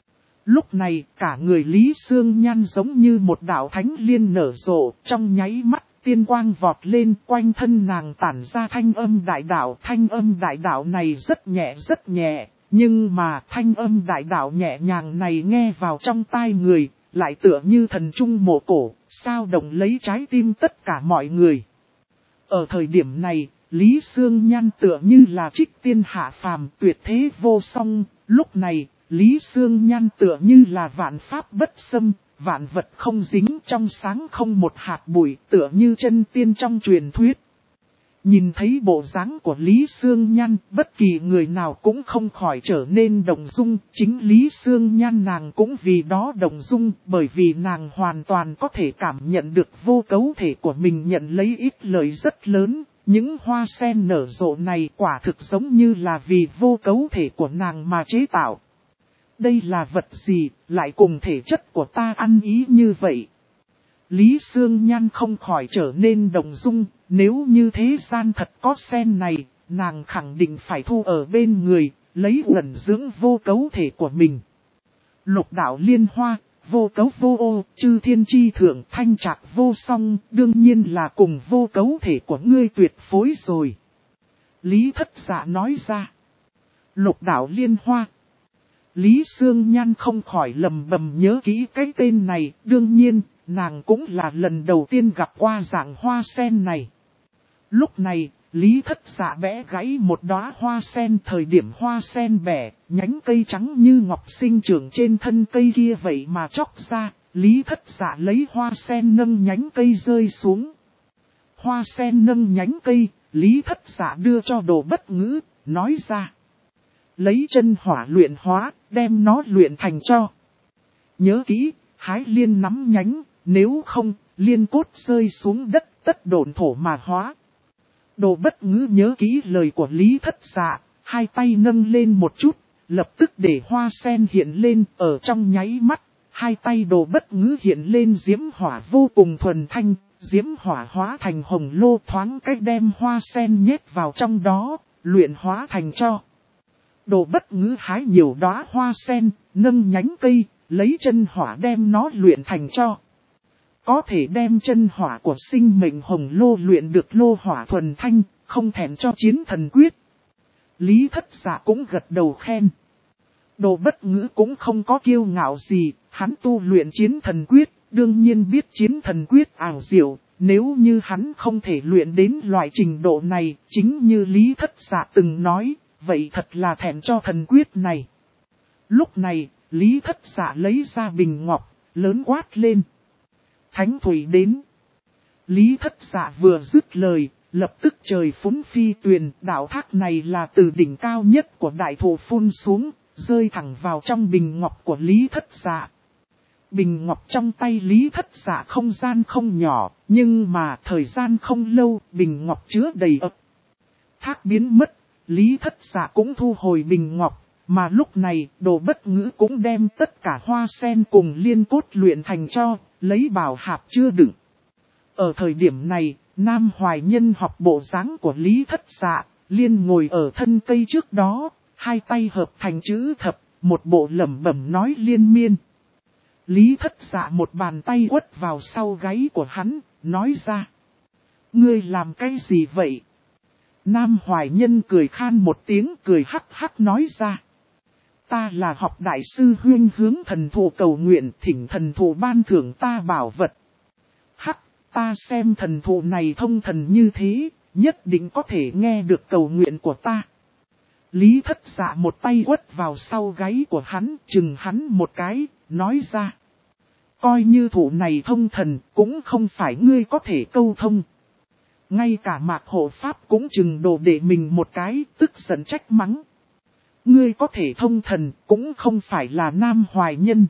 Lúc này, cả người Lý Sương Nhan giống như một đạo thánh liên nở rộ, trong nháy mắt. Tiên quang vọt lên, quanh thân nàng tản ra thanh âm đại đạo. Thanh âm đại đạo này rất nhẹ, nhưng mà thanh âm đại đạo nhẹ nhàng này nghe vào trong tai người, lại tựa như thần trung mộ cổ, sao động lấy trái tim tất cả mọi người. Ở thời điểm này, Lý Sương Nhan tựa như là trích tiên hạ phàm, tuyệt thế vô song. Lúc này, Lý Sương Nhan tựa như là vạn pháp bất xâm. Vạn vật không dính, trong sáng không một hạt bụi, tựa như chân tiên trong truyền thuyết. Nhìn thấy bộ dáng của Lý Sương Nhan, bất kỳ người nào cũng không khỏi trở nên động dung. Chính Lý Sương Nhan nàng cũng vì đó động dung, bởi vì nàng hoàn toàn có thể cảm nhận được vô cấu thể của mình nhận lấy ít lợi rất lớn. Những hoa sen nở rộ này quả thực giống như là vì vô cấu thể của nàng mà chế tạo. Đây là vật gì, lại cùng thể chất của ta ăn ý như vậy? Lý Sương Nhan không khỏi trở nên động dung, nếu như thế gian thật có sen này, nàng khẳng định phải thu ở bên người, lấy ẩn dưỡng vô cấu thể của mình. Lục đạo liên hoa, vô cấu vô ô, chư thiên chi thượng thanh trạc vô song, đương nhiên là cùng vô cấu thể của ngươi tuyệt phối rồi. Lý Thất Dạ nói ra. Lục đạo liên hoa. Lý Sương Nhan không khỏi lầm bầm nhớ kỹ cái tên này, đương nhiên, nàng cũng là lần đầu tiên gặp qua dạng hoa sen này. Lúc này, Lý Thất Dạ bẽ gãy một đóa hoa sen, thời điểm hoa sen bẻ, nhánh cây trắng như ngọc sinh trưởng trên thân cây kia vậy mà chóc ra, Lý Thất Dạ lấy hoa sen nâng nhánh cây rơi xuống. Hoa sen nâng nhánh cây, Lý Thất Dạ đưa cho Đồ Bất Ngữ, nói ra. Lấy chân hỏa luyện hóa, đem nó luyện thành cho. Nhớ kỹ, hái liên nắm nhánh, nếu không, liên cốt rơi xuống đất, tất độn thổ mà hóa. Đồ Bất Ngữ nhớ kỹ lời của Lý Thất Dạ, hai tay nâng lên một chút, lập tức để hoa sen hiện lên ở trong nháy mắt. Hai tay Đồ Bất Ngữ hiện lên diễm hỏa vô cùng thuần thanh, diễm hỏa hóa thành hồng lô, thoáng cách đem hoa sen nhét vào trong đó, luyện hóa thành cho. Đồ Bất Ngữ hái nhiều đóa hoa sen, nâng nhánh cây, lấy chân hỏa đem nó luyện thành cho. Có thể đem chân hỏa của sinh mệnh hồng lô luyện được lô hỏa thuần thanh, không thèm cho chiến thần quyết. Lý Thất Dạ cũng gật đầu khen. Đồ Bất Ngữ cũng không có kiêu ngạo gì, hắn tu luyện chiến thần quyết, đương nhiên biết chiến thần quyết ảo diệu, nếu như hắn không thể luyện đến loại trình độ này, chính như Lý Thất Dạ từng nói, vậy thật là thẹn cho thần quyết này. Lúc này, Lý Thất Dạ lấy ra bình ngọc, lớn quát lên. Thánh thủy đến. Lý Thất Dạ vừa dứt lời, lập tức trời phún phi tuyền, đạo thác này là từ đỉnh cao nhất của đại thụ phun xuống, rơi thẳng vào trong bình ngọc của Lý Thất Dạ. Bình ngọc trong tay Lý Thất Dạ không gian không nhỏ, nhưng mà thời gian không lâu, bình ngọc chứa đầy ập. Thác biến mất, Lý Thất Dạ cũng thu hồi bình ngọc, mà lúc này Đồ Bất Ngữ cũng đem tất cả hoa sen cùng liên cốt luyện thành cho, lấy bảo hạp chưa đựng. Ở thời điểm này, Nam Hoài Nhân học bộ dáng của Lý Thất Dạ, liên ngồi ở thân cây trước đó, hai tay hợp thành chữ thập, một bộ lẩm bẩm nói liên miên. Lý Thất Dạ một bàn tay quất vào sau gáy của hắn, nói ra. Ngươi làm cái gì vậy? Nam Hoài Nhân cười khan một tiếng, cười hắc hắc nói ra. Ta là học đại sư huyên hướng thần thụ cầu nguyện, thỉnh thần thụ ban thưởng ta bảo vật. Hắc, ta xem thần thụ này thông thần như thế, nhất định có thể nghe được cầu nguyện của ta. Lý Thất Dạ một tay quất vào sau gáy của hắn, chừng hắn một cái, nói ra. Coi như thụ này thông thần, cũng không phải ngươi có thể câu thông. Ngay cả Mạc Hộ Pháp cũng chừng đồ để mình một cái, tức giận trách mắng. Ngươi có thể thông thần, cũng không phải là Nam Hoài Nhân.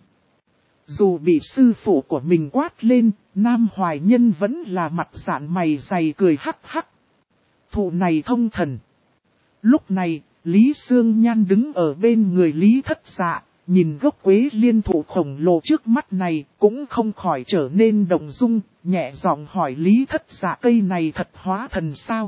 Dù bị sư phụ của mình quát lên, Nam Hoài Nhân vẫn là mặt dạn mày dày cười hắc hắc. Thụ này thông thần. Lúc này, Lý Sương Nhan đứng ở bên người Lý Thất Dạ, nhìn gốc quế liên thụ khổng lồ trước mắt này, cũng không khỏi trở nên động dung, nhẹ giọng hỏi Lý Thất Dạ cây này thật hóa thần sao?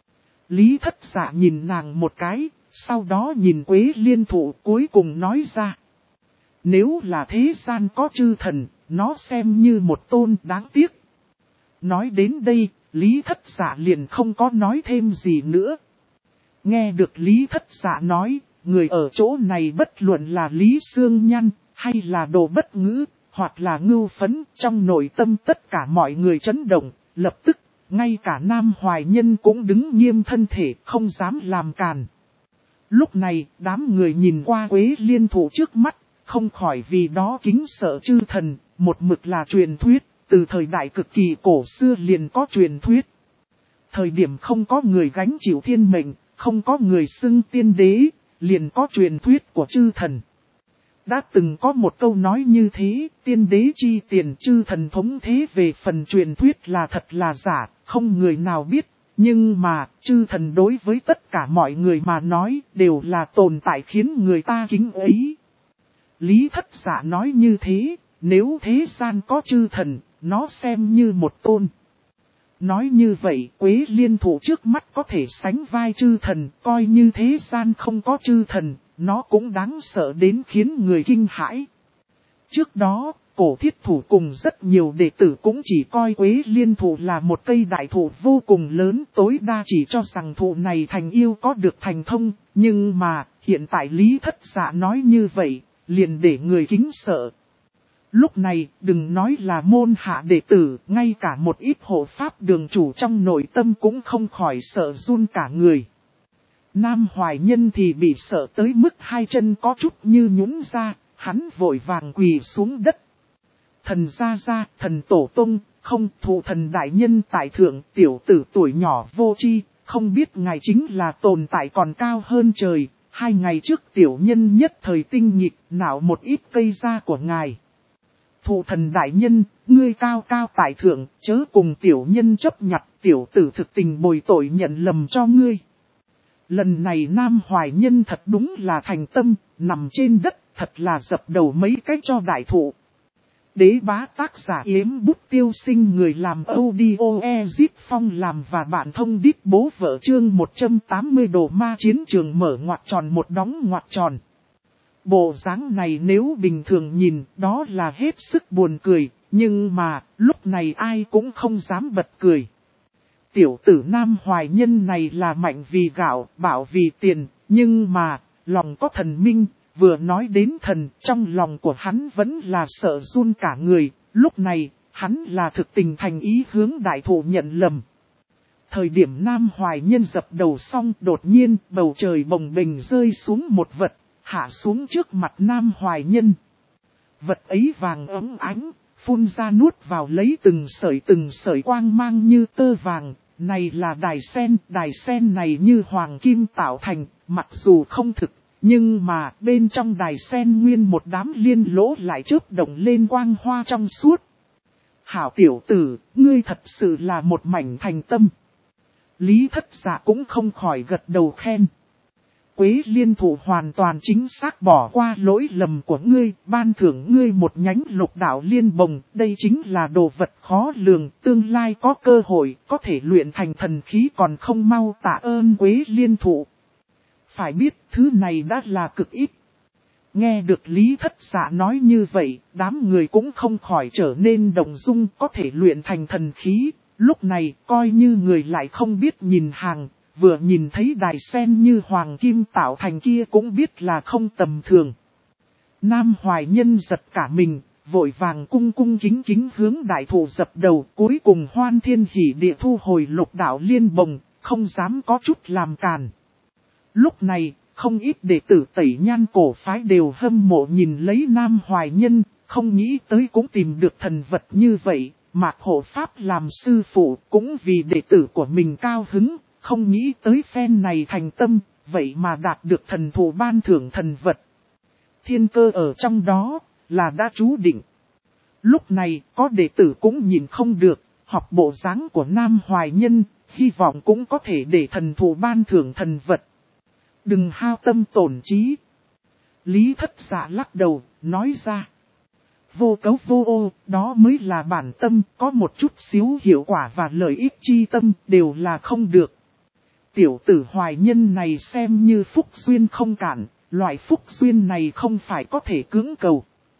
Lý Thất Dạ nhìn nàng một cái, sau đó nhìn quế liên thụ cuối cùng nói ra. Nếu là thế gian có chư thần, nó xem như một tôn đáng tiếc. Nói đến đây, Lý Thất Dạ liền không có nói thêm gì nữa. Nghe được Lý Thất Dạ nói, người ở chỗ này bất luận là Lý Sương Nhan, hay là Đồ Bất Ngữ, hoặc là Ngưu Phấn, trong nội tâm tất cả mọi người chấn động, lập tức, ngay cả Nam Hoài Nhân cũng đứng nghiêm thân thể, không dám làm càn. Lúc này, đám người nhìn qua quế liên thụ trước mắt, không khỏi vì đó kính sợ chư thần, một mực là truyền thuyết, từ thời đại cực kỳ cổ xưa liền có truyền thuyết. Thời điểm không có người gánh chịu thiên mệnh, không có người xưng tiên đế, liền có truyền thuyết của chư thần. Đã từng có một câu nói như thế, tiên đế chi tiền chư thần thống thế về phần truyền thuyết là thật là giả, không người nào biết. Nhưng mà, chư thần đối với tất cả mọi người mà nói đều là tồn tại khiến người ta kính ấy. Lý Thất Dạ nói như thế, nếu thế gian có chư thần, nó xem như một tôn. Nói như vậy, quế liên thụ trước mắt có thể sánh vai chư thần, coi như thế gian không có chư thần, nó cũng đáng sợ đến khiến người kinh hãi. Trước đó, Cổ Thiết Thủ cùng rất nhiều đệ tử cũng chỉ coi quế liên thụ là một cây đại thụ vô cùng lớn, tối đa chỉ cho rằng thụ này thành yêu có được thành thông, nhưng mà, hiện tại Lý Thất Dạ nói như vậy, liền để người kính sợ. Lúc này, đừng nói là môn hạ đệ tử, ngay cả một ít hộ pháp đường chủ trong nội tâm cũng không khỏi sợ run cả người. Nam Hoài Nhân thì bị sợ tới mức hai chân có chút như nhũn ra, hắn vội vàng quỳ xuống đất. Thần gia gia, thần tổ tông, không thụ thần đại nhân tại thượng, tiểu tử tuổi nhỏ vô tri, không biết ngài chính là tồn tại còn cao hơn trời. 2 ngày trước tiểu nhân nhất thời tinh nghịch, nạo một ít cây da của ngài. Thụ thần đại nhân, ngươi cao cao tại thượng, chớ cùng tiểu nhân chấp nhặt, tiểu tử thực tình bồi tội nhận lầm cho ngươi. Lần này Nam Hoài Nhân thật đúng là thành tâm, nằm trên đất, thật là dập đầu mấy cái cho đại thụ. Đế bá tác giả Yếm Bút Tiêu Sinh, người làm audio Ezip Phong làm và bạn thông đít bố vợ chương 180 đồ ma chiến trường mở ngoặc tròn một đóng ngoặc tròn. Bộ dáng này nếu bình thường nhìn đó là hết sức buồn cười, nhưng mà lúc này ai cũng không dám bật cười. Tiểu tử Nam Hoài Nhân này là mạnh vì gạo, bảo vì tiền, Nhưng mà, lòng có thần minh, vừa nói đến thần, trong lòng của hắn vẫn là sợ run cả người, lúc này, hắn là thực tình thành ý hướng đại thụ nhận lầm. Thời điểm Nam Hoài Nhân dập đầu xong, đột nhiên bầu trời bồng bềnh rơi xuống một vật, hạ xuống trước mặt Nam Hoài Nhân. Vật ấy vàng óng ánh, phun ra nuốt vào lấy từng sợi quang mang như tơ vàng. Này là đài sen này như hoàng kim tạo thành, mặc dù không thực, nhưng mà bên trong đài sen nguyên một đám liên lỗ lại chớp động lên quang hoa trong suốt. Hảo tiểu tử, ngươi thật sự là một mảnh thành tâm. Lý Thất Dạ cũng không khỏi gật đầu khen. Quế Liên Thụ hoàn toàn chính xác bỏ qua lỗi lầm của ngươi, ban thưởng ngươi một nhánh lục đạo liên bồng, đây chính là đồ vật khó lường, tương lai có cơ hội, có thể luyện thành thần khí còn không mau tạ ơn Quế Liên Thụ. Phải biết, thứ này đã là cực ít. Nghe được Lý Thất Dạ nói như vậy, đám người cũng không khỏi trở nên động dung, có thể luyện thành thần khí. Lúc này, coi như người lại không biết nhìn hàng, vừa nhìn thấy đài sen như hoàng kim tạo thành kia cũng biết là không tầm thường. Nam Hoài Nhân giật cả mình, vội vàng cung cung kính kính hướng đại thụ dập đầu, cuối cùng hoan thiên hỉ địa thu hồi lục đạo liên bồng, không dám có chút làm càn. Lúc này, không ít đệ tử Tẩy Nhan cổ phái đều hâm mộ nhìn lấy Nam Hoài Nhân, không nghĩ tới cũng tìm được thần vật như vậy. Mạc Hộ Pháp làm sư phụ cũng vì đệ tử của mình cao hứng, không nghĩ tới phen này thành tâm, vậy mà đạt được thần thụ ban thưởng thần vật. Thiên cơ ở trong đó, là đã chú định. Lúc này, có đệ tử cũng nhìn không được, học bộ dáng của Nam Hoài Nhân, hy vọng cũng có thể để thần thụ ban thưởng thần vật. Đừng hao tâm tổn trí. Lý Thất Dạ lắc đầu, nói ra. Vô cấu vô ô, đó mới là bản tâm, có một chút xíu hiệu quả và lợi ích chi tâm, đều là không được. Tiểu tử Hoài Nhân này xem như phúc duyên không cản, loại phúc duyên này không phải có thể cưỡng cầu.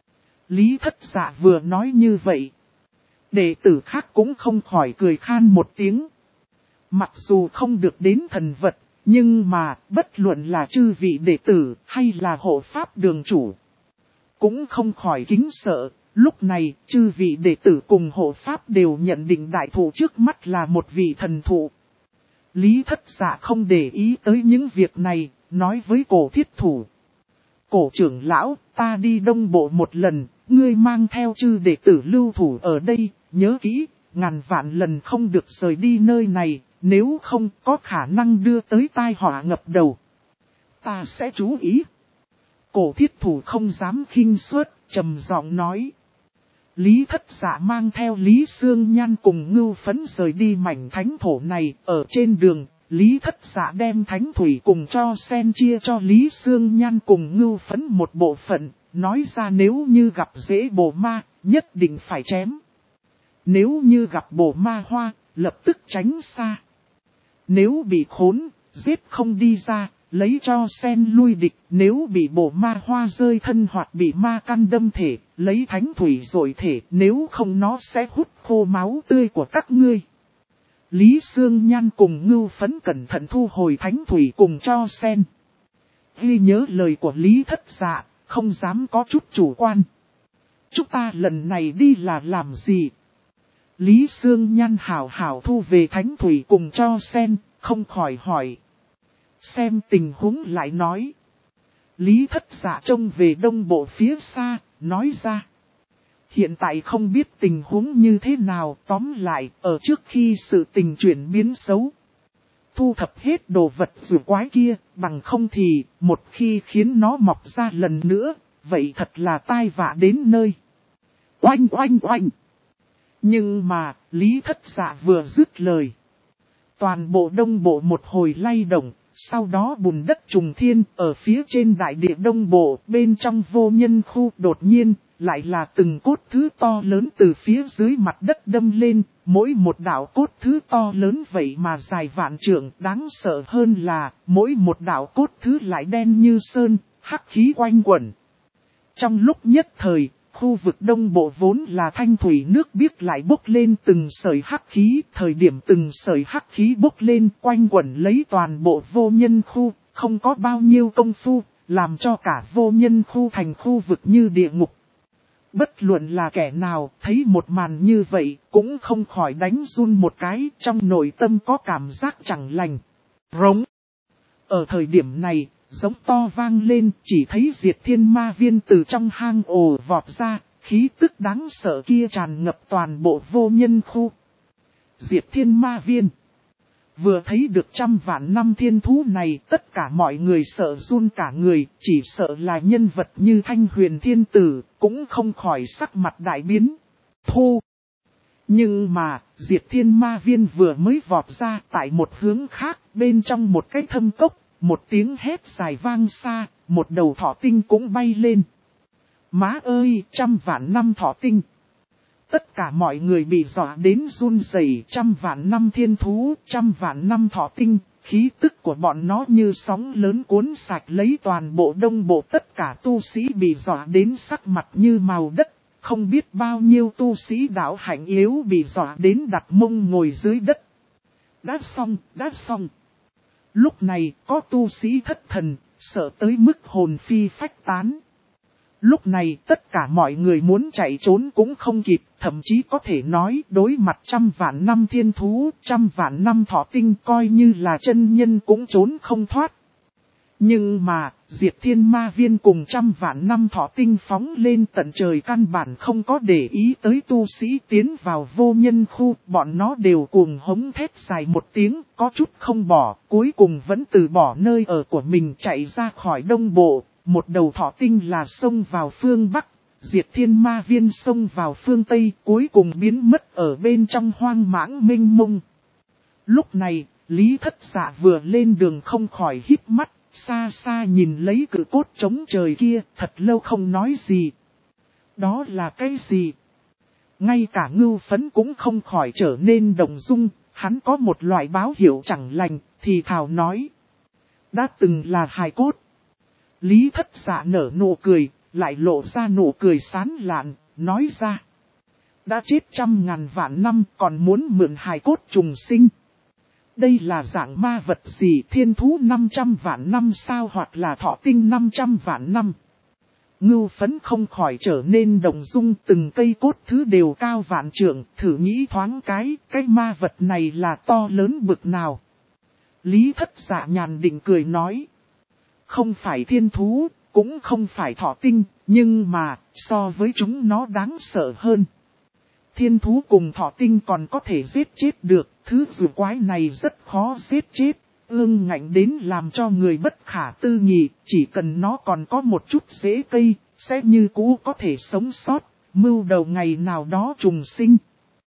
Lý Thất Dạ vừa nói như vậy. Đệ tử khác cũng không khỏi cười khan một tiếng. Mặc dù không được đến thần vật, nhưng mà bất luận là chư vị đệ tử hay là hộ pháp đường chủ. Cũng không khỏi kính sợ, lúc này chư vị đệ tử cùng hộ pháp đều nhận định đại thụ trước mắt là một vị thần thụ. Lý Thất Dạ không để ý tới những việc này, nói với Cổ Thiết Thủ. Cổ trưởng lão, ta đi Đông Bộ một lần, ngươi mang theo chư đệ tử lưu thủ ở đây, nhớ kỹ, ngàn vạn lần không được rời đi nơi này, nếu không có khả năng đưa tới tai họa ngập đầu. Ta sẽ chú ý. Cổ Thiết Thủ không dám khinh suất, trầm giọng nói. Lý Thất Dạ mang theo Lý Sương Nhan cùng Ngưu Phấn rời đi mảnh thánh thổ này. Ở trên đường, Lý Thất Dạ đem thánh thủy cùng cho sen chia cho Lý Sương Nhan cùng Ngưu Phấn một bộ phận. Nói ra nếu như gặp dễ bồ ma, nhất định phải chém. Nếu như gặp bồ ma hoa, lập tức tránh xa. Nếu bị khốn, giết không đi ra. Lấy cho sen lui địch, nếu bị bổ ma hoa rơi thân hoặc bị ma căn đâm thể, lấy thánh thủy rồi thể, nếu không nó sẽ hút khô máu tươi của các ngươi. Lý Sương Nhan cùng Ngưu Phấn cẩn thận thu hồi thánh thủy cùng cho sen. Ghi nhớ lời của Lý Thất Dạ, không dám có chút chủ quan. Chúng ta lần này đi là làm gì? Lý Sương Nhan hảo hảo thu về thánh thủy cùng cho sen, không khỏi hỏi. Xem tình huống lại nói. Lý Thất Dạ trông về Đông Bộ phía xa, nói ra. Hiện tại không biết tình huống như thế nào, tóm lại, ở trước khi sự tình chuyển biến xấu. Thu thập hết đồ vật rùa quái kia, bằng không thì, một khi khiến nó mọc ra lần nữa, vậy thật là tai vạ đến nơi. Oanh oanh oanh! Nhưng mà, Lý Thất Dạ vừa dứt lời. Toàn bộ Đông Bộ một hồi lay động. Sau đó bùn đất trùng thiên ở phía trên đại địa Đông Bộ bên trong vô nhân khu đột nhiên lại là từng cốt thứ to lớn từ phía dưới mặt đất đâm lên. Mỗi một đạo cốt thứ to lớn vậy mà dài vạn trượng, đáng sợ hơn là mỗi một đạo cốt thứ lại đen như sơn, hắc khí quanh quẩn. Trong lúc nhất thời, khu vực Đông Bộ vốn là thanh thủy nước biếc lại bốc lên từng sợi hắc khí, thời điểm từng sợi hắc khí bốc lên quanh quẩn lấy toàn bộ vô nhân khu, không có bao nhiêu công phu, làm cho cả vô nhân khu thành khu vực như địa ngục. Bất luận là kẻ nào thấy một màn như vậy cũng không khỏi đánh run một cái, trong nội tâm có cảm giác chẳng lành. Rống. Ở thời điểm này, giống to vang lên, chỉ thấy Diệt Thiên Ma Viên từ trong hang ổ vọt ra, khí tức đáng sợ kia tràn ngập toàn bộ vô nhân khu. Diệt Thiên Ma Viên. Vừa thấy được 100 vạn năm thiên thú này, tất cả mọi người sợ run cả người, chỉ sợ là nhân vật như Thanh Huyền Thiên Tử, cũng không khỏi sắc mặt đại biến. Thu! Nhưng mà, Diệt Thiên Ma Viên vừa mới vọt ra tại một hướng khác, bên trong một cái thâm cốc, một tiếng hét dài vang xa, một đầu thỏ tinh cũng bay lên. Má ơi, 100 vạn năm thỏ tinh! Tất cả mọi người bị dọa đến run rẩy, 100 vạn năm thiên thú, 100 vạn năm thỏ tinh, khí tức của bọn nó như sóng lớn cuốn sạch lấy toàn bộ đông bộ, tất cả tu sĩ bị dọa đến sắc mặt như màu đất, không biết bao nhiêu tu sĩ đạo hạnh yếu bị dọa đến đặt mông ngồi dưới đất. Đã xong. Lúc này có tu sĩ thất thần, sợ tới mức hồn phi phách tán. Lúc này tất cả mọi người muốn chạy trốn cũng không kịp, thậm chí có thể nói đối mặt 100 vạn năm thiên thú, 100 vạn năm thỏ tinh coi như là chân nhân cũng trốn không thoát. Nhưng mà, Diệt Thiên Ma Viên cùng 100 vạn năm thỏ tinh phóng lên tận trời, căn bản không có để ý tới tu sĩ tiến vào vô nhân khu, bọn nó đều cuồng hống thét dài một tiếng, có chút không bỏ, cuối cùng vẫn từ bỏ nơi ở của mình chạy ra khỏi đông bộ. Một đầu thỏ tinh là xông vào phương Bắc, Diệt Thiên Ma Viên xông vào phương Tây, cuối cùng biến mất ở bên trong hoang mãng mênh mông. Lúc này, Lý Thất Dạ vừa lên đường không khỏi híp mắt, xa xa nhìn lấy cự cốt trống trời kia, thật lâu không nói gì. Đó là cái gì? Ngay cả Ngưu Phấn cũng không khỏi trở nên động dung, hắn có một loại báo hiệu chẳng lành, thì thào nói. Đã từng là hài cốt. Lý Thất Dạ nở nụ cười, lại lộ ra nụ cười sán lạn, nói ra. Đã chết 100.000 vạn năm còn muốn mượn hài cốt trùng sinh. Đây là dạng ma vật gì, thiên thú 500 vạn năm sao, hoặc là thỏ tinh 500 vạn năm. Ngưu Phấn không khỏi trở nên động dung, từng cây cốt thứ đều cao vạn trượng, thử nghĩ thoáng cái ma vật này là to lớn bực nào. Lý Thất Dạ nhàn định cười nói. Không phải thiên thú, cũng không phải thỏ tinh, nhưng mà, so với chúng nó đáng sợ hơn. Thiên thú cùng thỏ tinh còn có thể giết chết được, thứ rùa quái này rất khó giết chết, ương ngạnh đến làm cho người bất khả tư nghị, chỉ cần nó còn có một chút rễ cây, sẽ như cũ có thể sống sót, mưu đầu ngày nào đó trùng sinh.